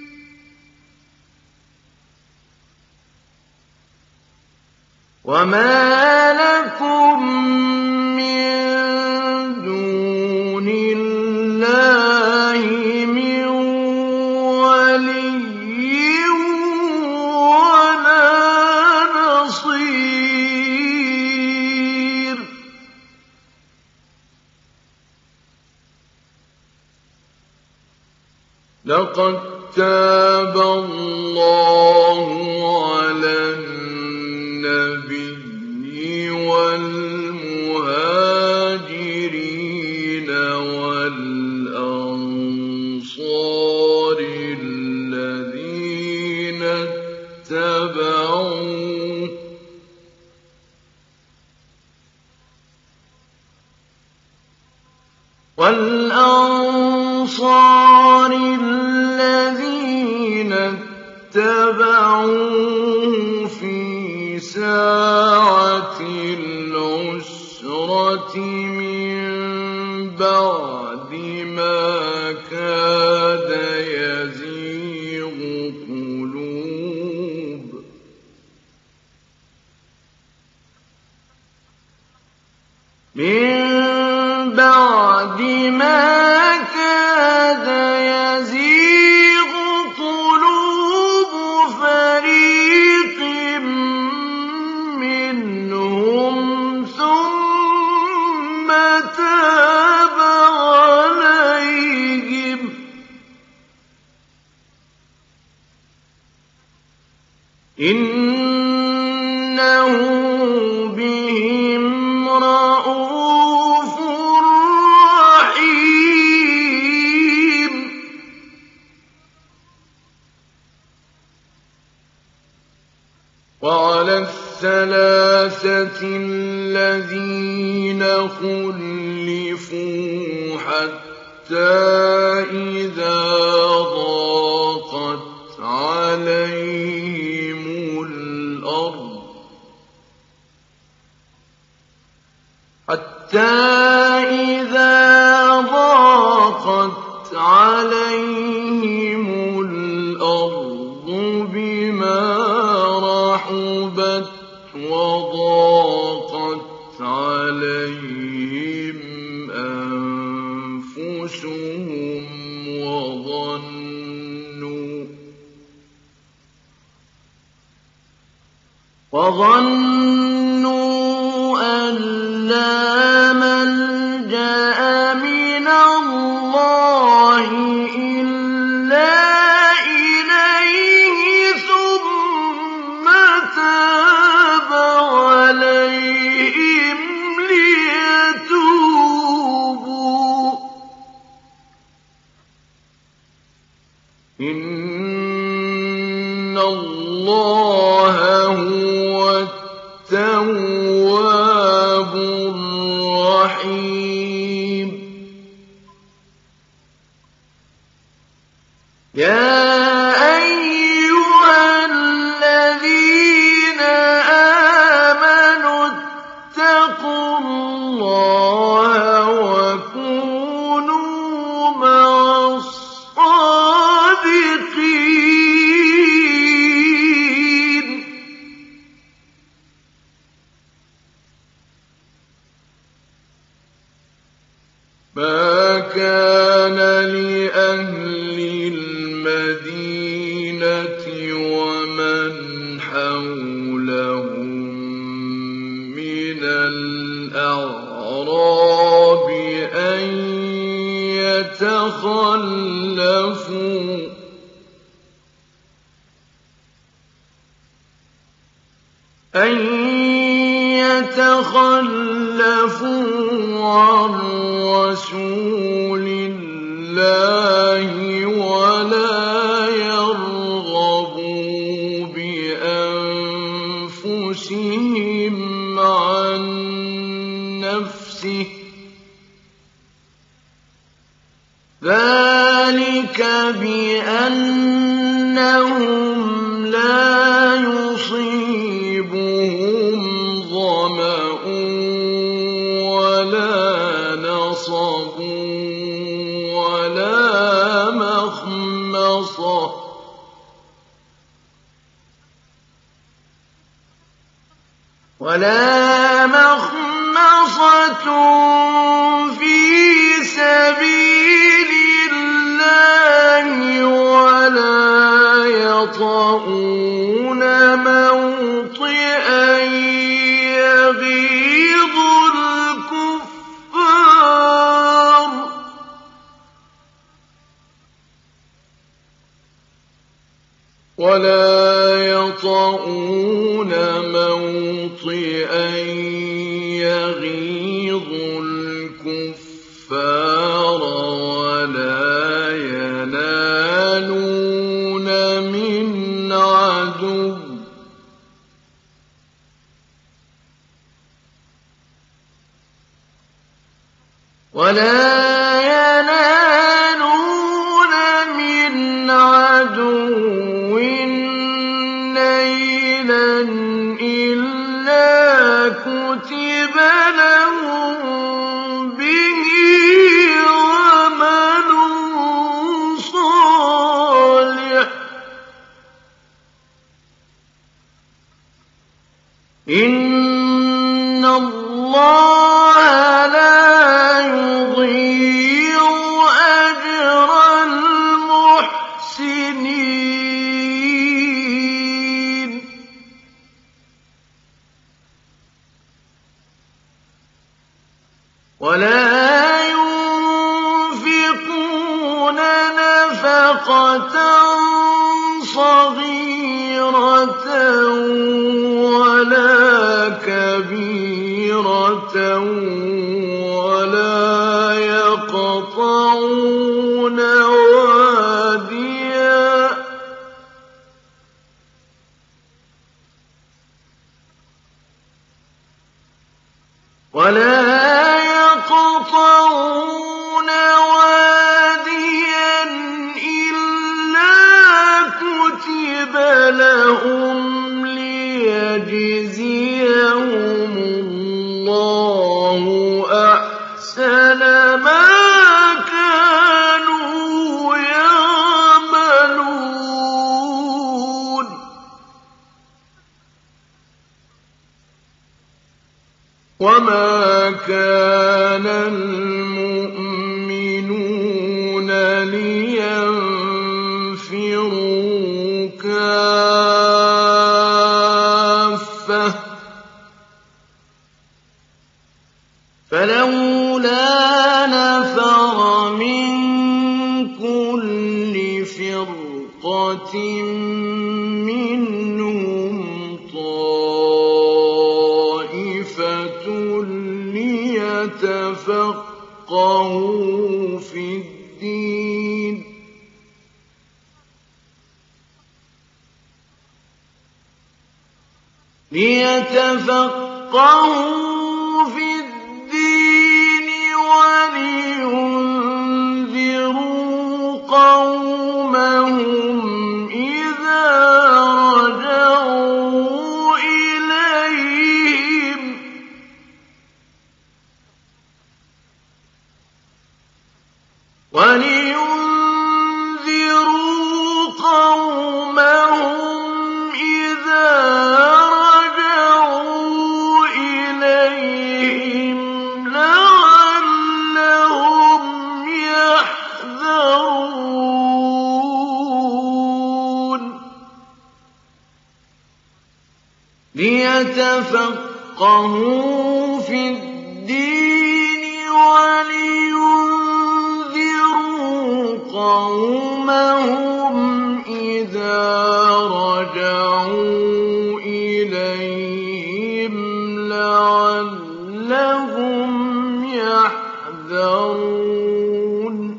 وَمَا لَكُم مِّن دُونِ اللَّهِ مِن وَلِيٍّ وَلَا نَصِيرٍ. لَّقَد تَّابَ اللَّهُ عَلَى النَّبِيِّ وَالْمُهَاجِرِينَ وَالْأَنصَارِ الَّذِينَ اتَّبَعُوهُ فِي سَاعَةِ الْعُسْرَةِ مِن بَعْدِ مَا كَادَ يَزِيغُ قُلُوبُ فَرِيقٍ مِّنْهُمْ ثُمَّ تَابَ عَلَيْهِمْ ۚ إِنَّهُ بِهِمْ رَءُوفٌ رَّحِيمٌ. وَعَلَى الثَّلَاثَةِ الَّذِينَ خُلِّفُوا حَتَّىٰ إِذَا ضَاقَتْ عَلَيْهِمُ الْأَرْضُ بِمَا رَحُبَتْ وَضَاقَتْ عَلَيْهِمْ أَنفُسُهُمْ وَظَنُّوا أَن لَّا مَلْجَأَ مِنَ اللَّهِ إِلَّا إِلَيْهِ ثُمَّ تَابَ عَلَيْهِمْ لِيَتُوبُوا ۚ إِنَّ اللَّهَ هُوَ التَّوَّابُ الرَّحِيمُ. يَا أَيُّهَا الَّذِينَ آمَنُوا اتَّقُوا اللَّهَ وَكُونُوا مَعَ الصَّادِقِينَ. أَن يَتَخَلَّفُوا عَن رَّسُولِ اللَّهِ وَلَا يَرْغَبُوا بِأَنفُسِهِمْ عَن نَّفْسِهِ ۚ ذَٰلِكَ بِأَنَّهُمْ لَا يُصِيبُهُمْ ظَمَأٌ وَلَا نَصَبٌ وَلَا مَخْمَصَةٌ فِي سَبِيلِ اللَّهِ وَلَا يَطَئُونَ مَوْطِئًا يَغِيظُ الْكُفَّارَ وَلَا يَنَالُونَ مِنْ عَدُوٍّ نَيْلًا إِلَّا كُتِبَ لَهُم بِهِ عَمَلٌ صَالِحٌ ۚ إِنَّ اللَّهَ لَا يُضِيعُ أَجْرَ الْمُحْسِنِينَ وَلَا يُنفِقُونَ نَفَقَةً صَغِيرَةً وَلَا كَبِيرَةً وَلَا يَقْطَعُونَ وَادِيًا إِلَّا كُتِبَ لَهُمْ لِيَجْزِيَهُمُ اللَّهُ أَحْسَنَ مَا كَانُوا يَعْمَلُونَ وَمَا كَانَ الْمُؤْمِنُونَ لِيَنفِرُوا كَافَّةً ۚ فَلَوْلَا نَفَرَ مِن كُلِّ فِرْقَةٍ مِّنْهُمْ طَائِفَةٌ لِيَتَفَقَّهُوا فِي الدِّينِ وَلِيُنذِرُوا قَوْمَهُمْ إِذَا رَجَعُوا إِلَيْهِمْ لَعَلَّهُمْ يَحْذَرُونَ لِيَتَفَقَّهُوا فِي الدِّينِ وَلِيُنذِرُوا قَوْمَهُمْ إِذَا رَجَعُوا إِلَيْهِمْ لَعَلَّهُمْ يَحْذَرُونَ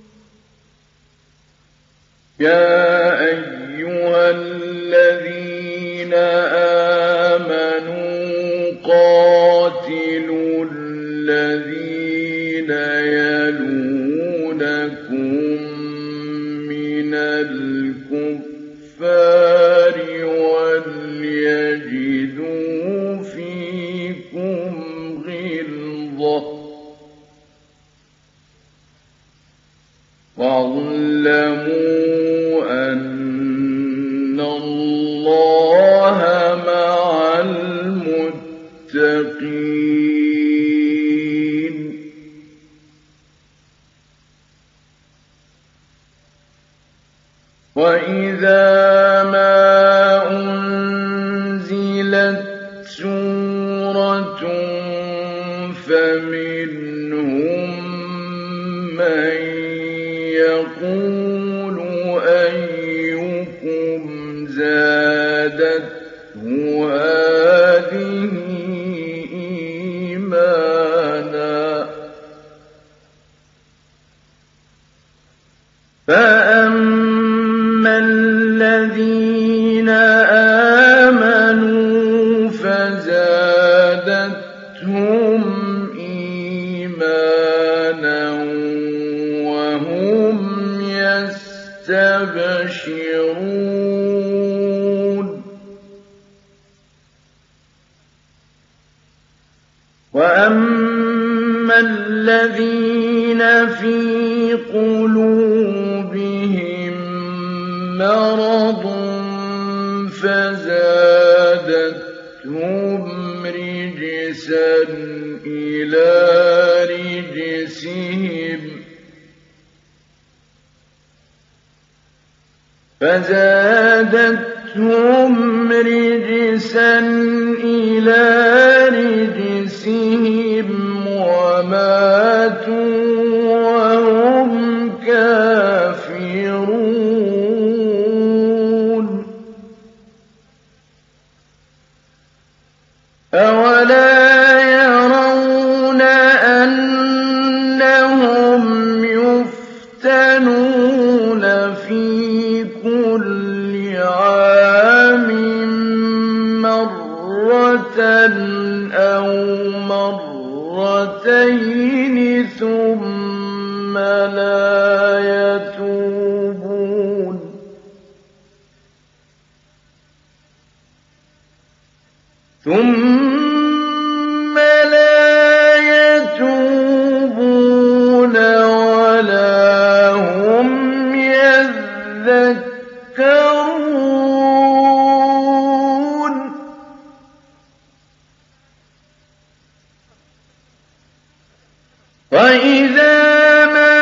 يَا أَيُّهَا الَّذِينَ آمَنُوا قَاتِلُوا الَّذِينَ يَلُونَكُم مِّنَ الْكُفَّارِ وَلْيَجِدُوا فِيكُمْ غِلْظَةً ۚ وَاعْلَمُوا أَنَّ اللَّهَ مَعَ الْمُتَّقِينَ. وَإِذَا مَا أُنزِلَتْ سُورَةٌ فَمِنْهُم مَّن يَقُولُ أَيُّكُمْ زَادَتْهُ هَٰذِهِ إِيمَانًا ۚ فَأَمَّا الَّذِينَ آمَنُوا فَزَادَتْهُمْ إِيمَانًا وَهُمْ يَسْتَبْشِرُونَ وَأَمَّا الَّذِينَ فِي قُلُوبِهِم مَّرَضٌ فَزَادَتْهُمْ رِجْسًا إِلَىٰ رِجْسِهِمْ وَمَاتُوا وَهُمْ كَافِرُونَ أَوَلَا يَرَوْنَ أَنَّهُمْ يُفْتَنُونَ فِي كُلِّ عَامٍ مَّرَّةً أَوْ مَرَّتَيْنِ ثُمَّ لَا يَتُوبُونَ وَلَا هُمْ يَذَّكَّرُونَ وَإِذَا مَا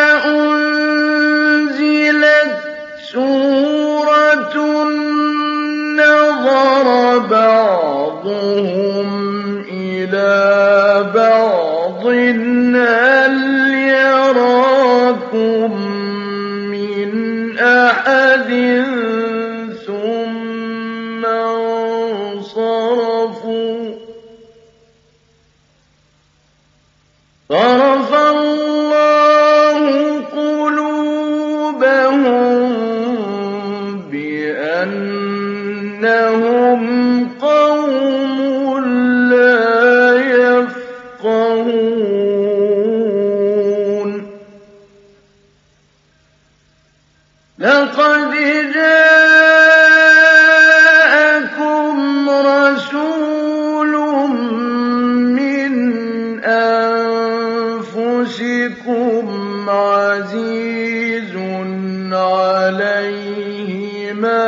أُنزِلَتْ سُورَةٌ نَّظَرَ بَعْضُهُمْ إِلَىٰ بَعْضٍ هَلْ يَرَاكُم مِّنْ أَحَدٍ ثُمَّ انصَرَفُوا ۚ صَرَفَ اللَّهُ قُلُوبَهُم بِأَنَّهُمْ قَوْمٌ لَّا يَفْقَهُونَ لَقَدْ جَاءَكُمْ رَسُولٌ مِّنْ أَنفُسِكُمْ عَزِيزٌ عَلَيْهِ مَا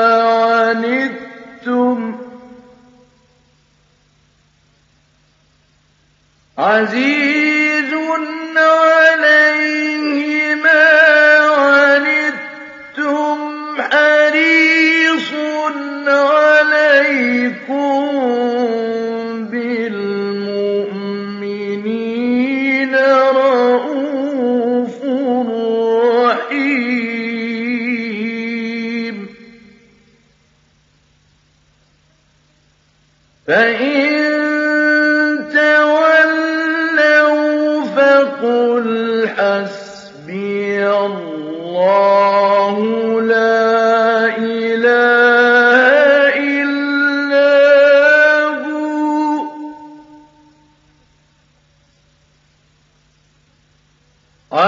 عَنِتُّمْ حَرِيصٌ عَلَيْكُم بِالْمُؤْمِنِينَ رَءُوفٌ رَّحِيمٌ فَإِن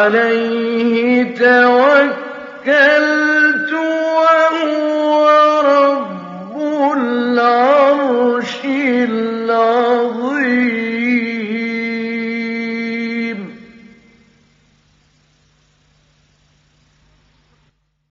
عليهم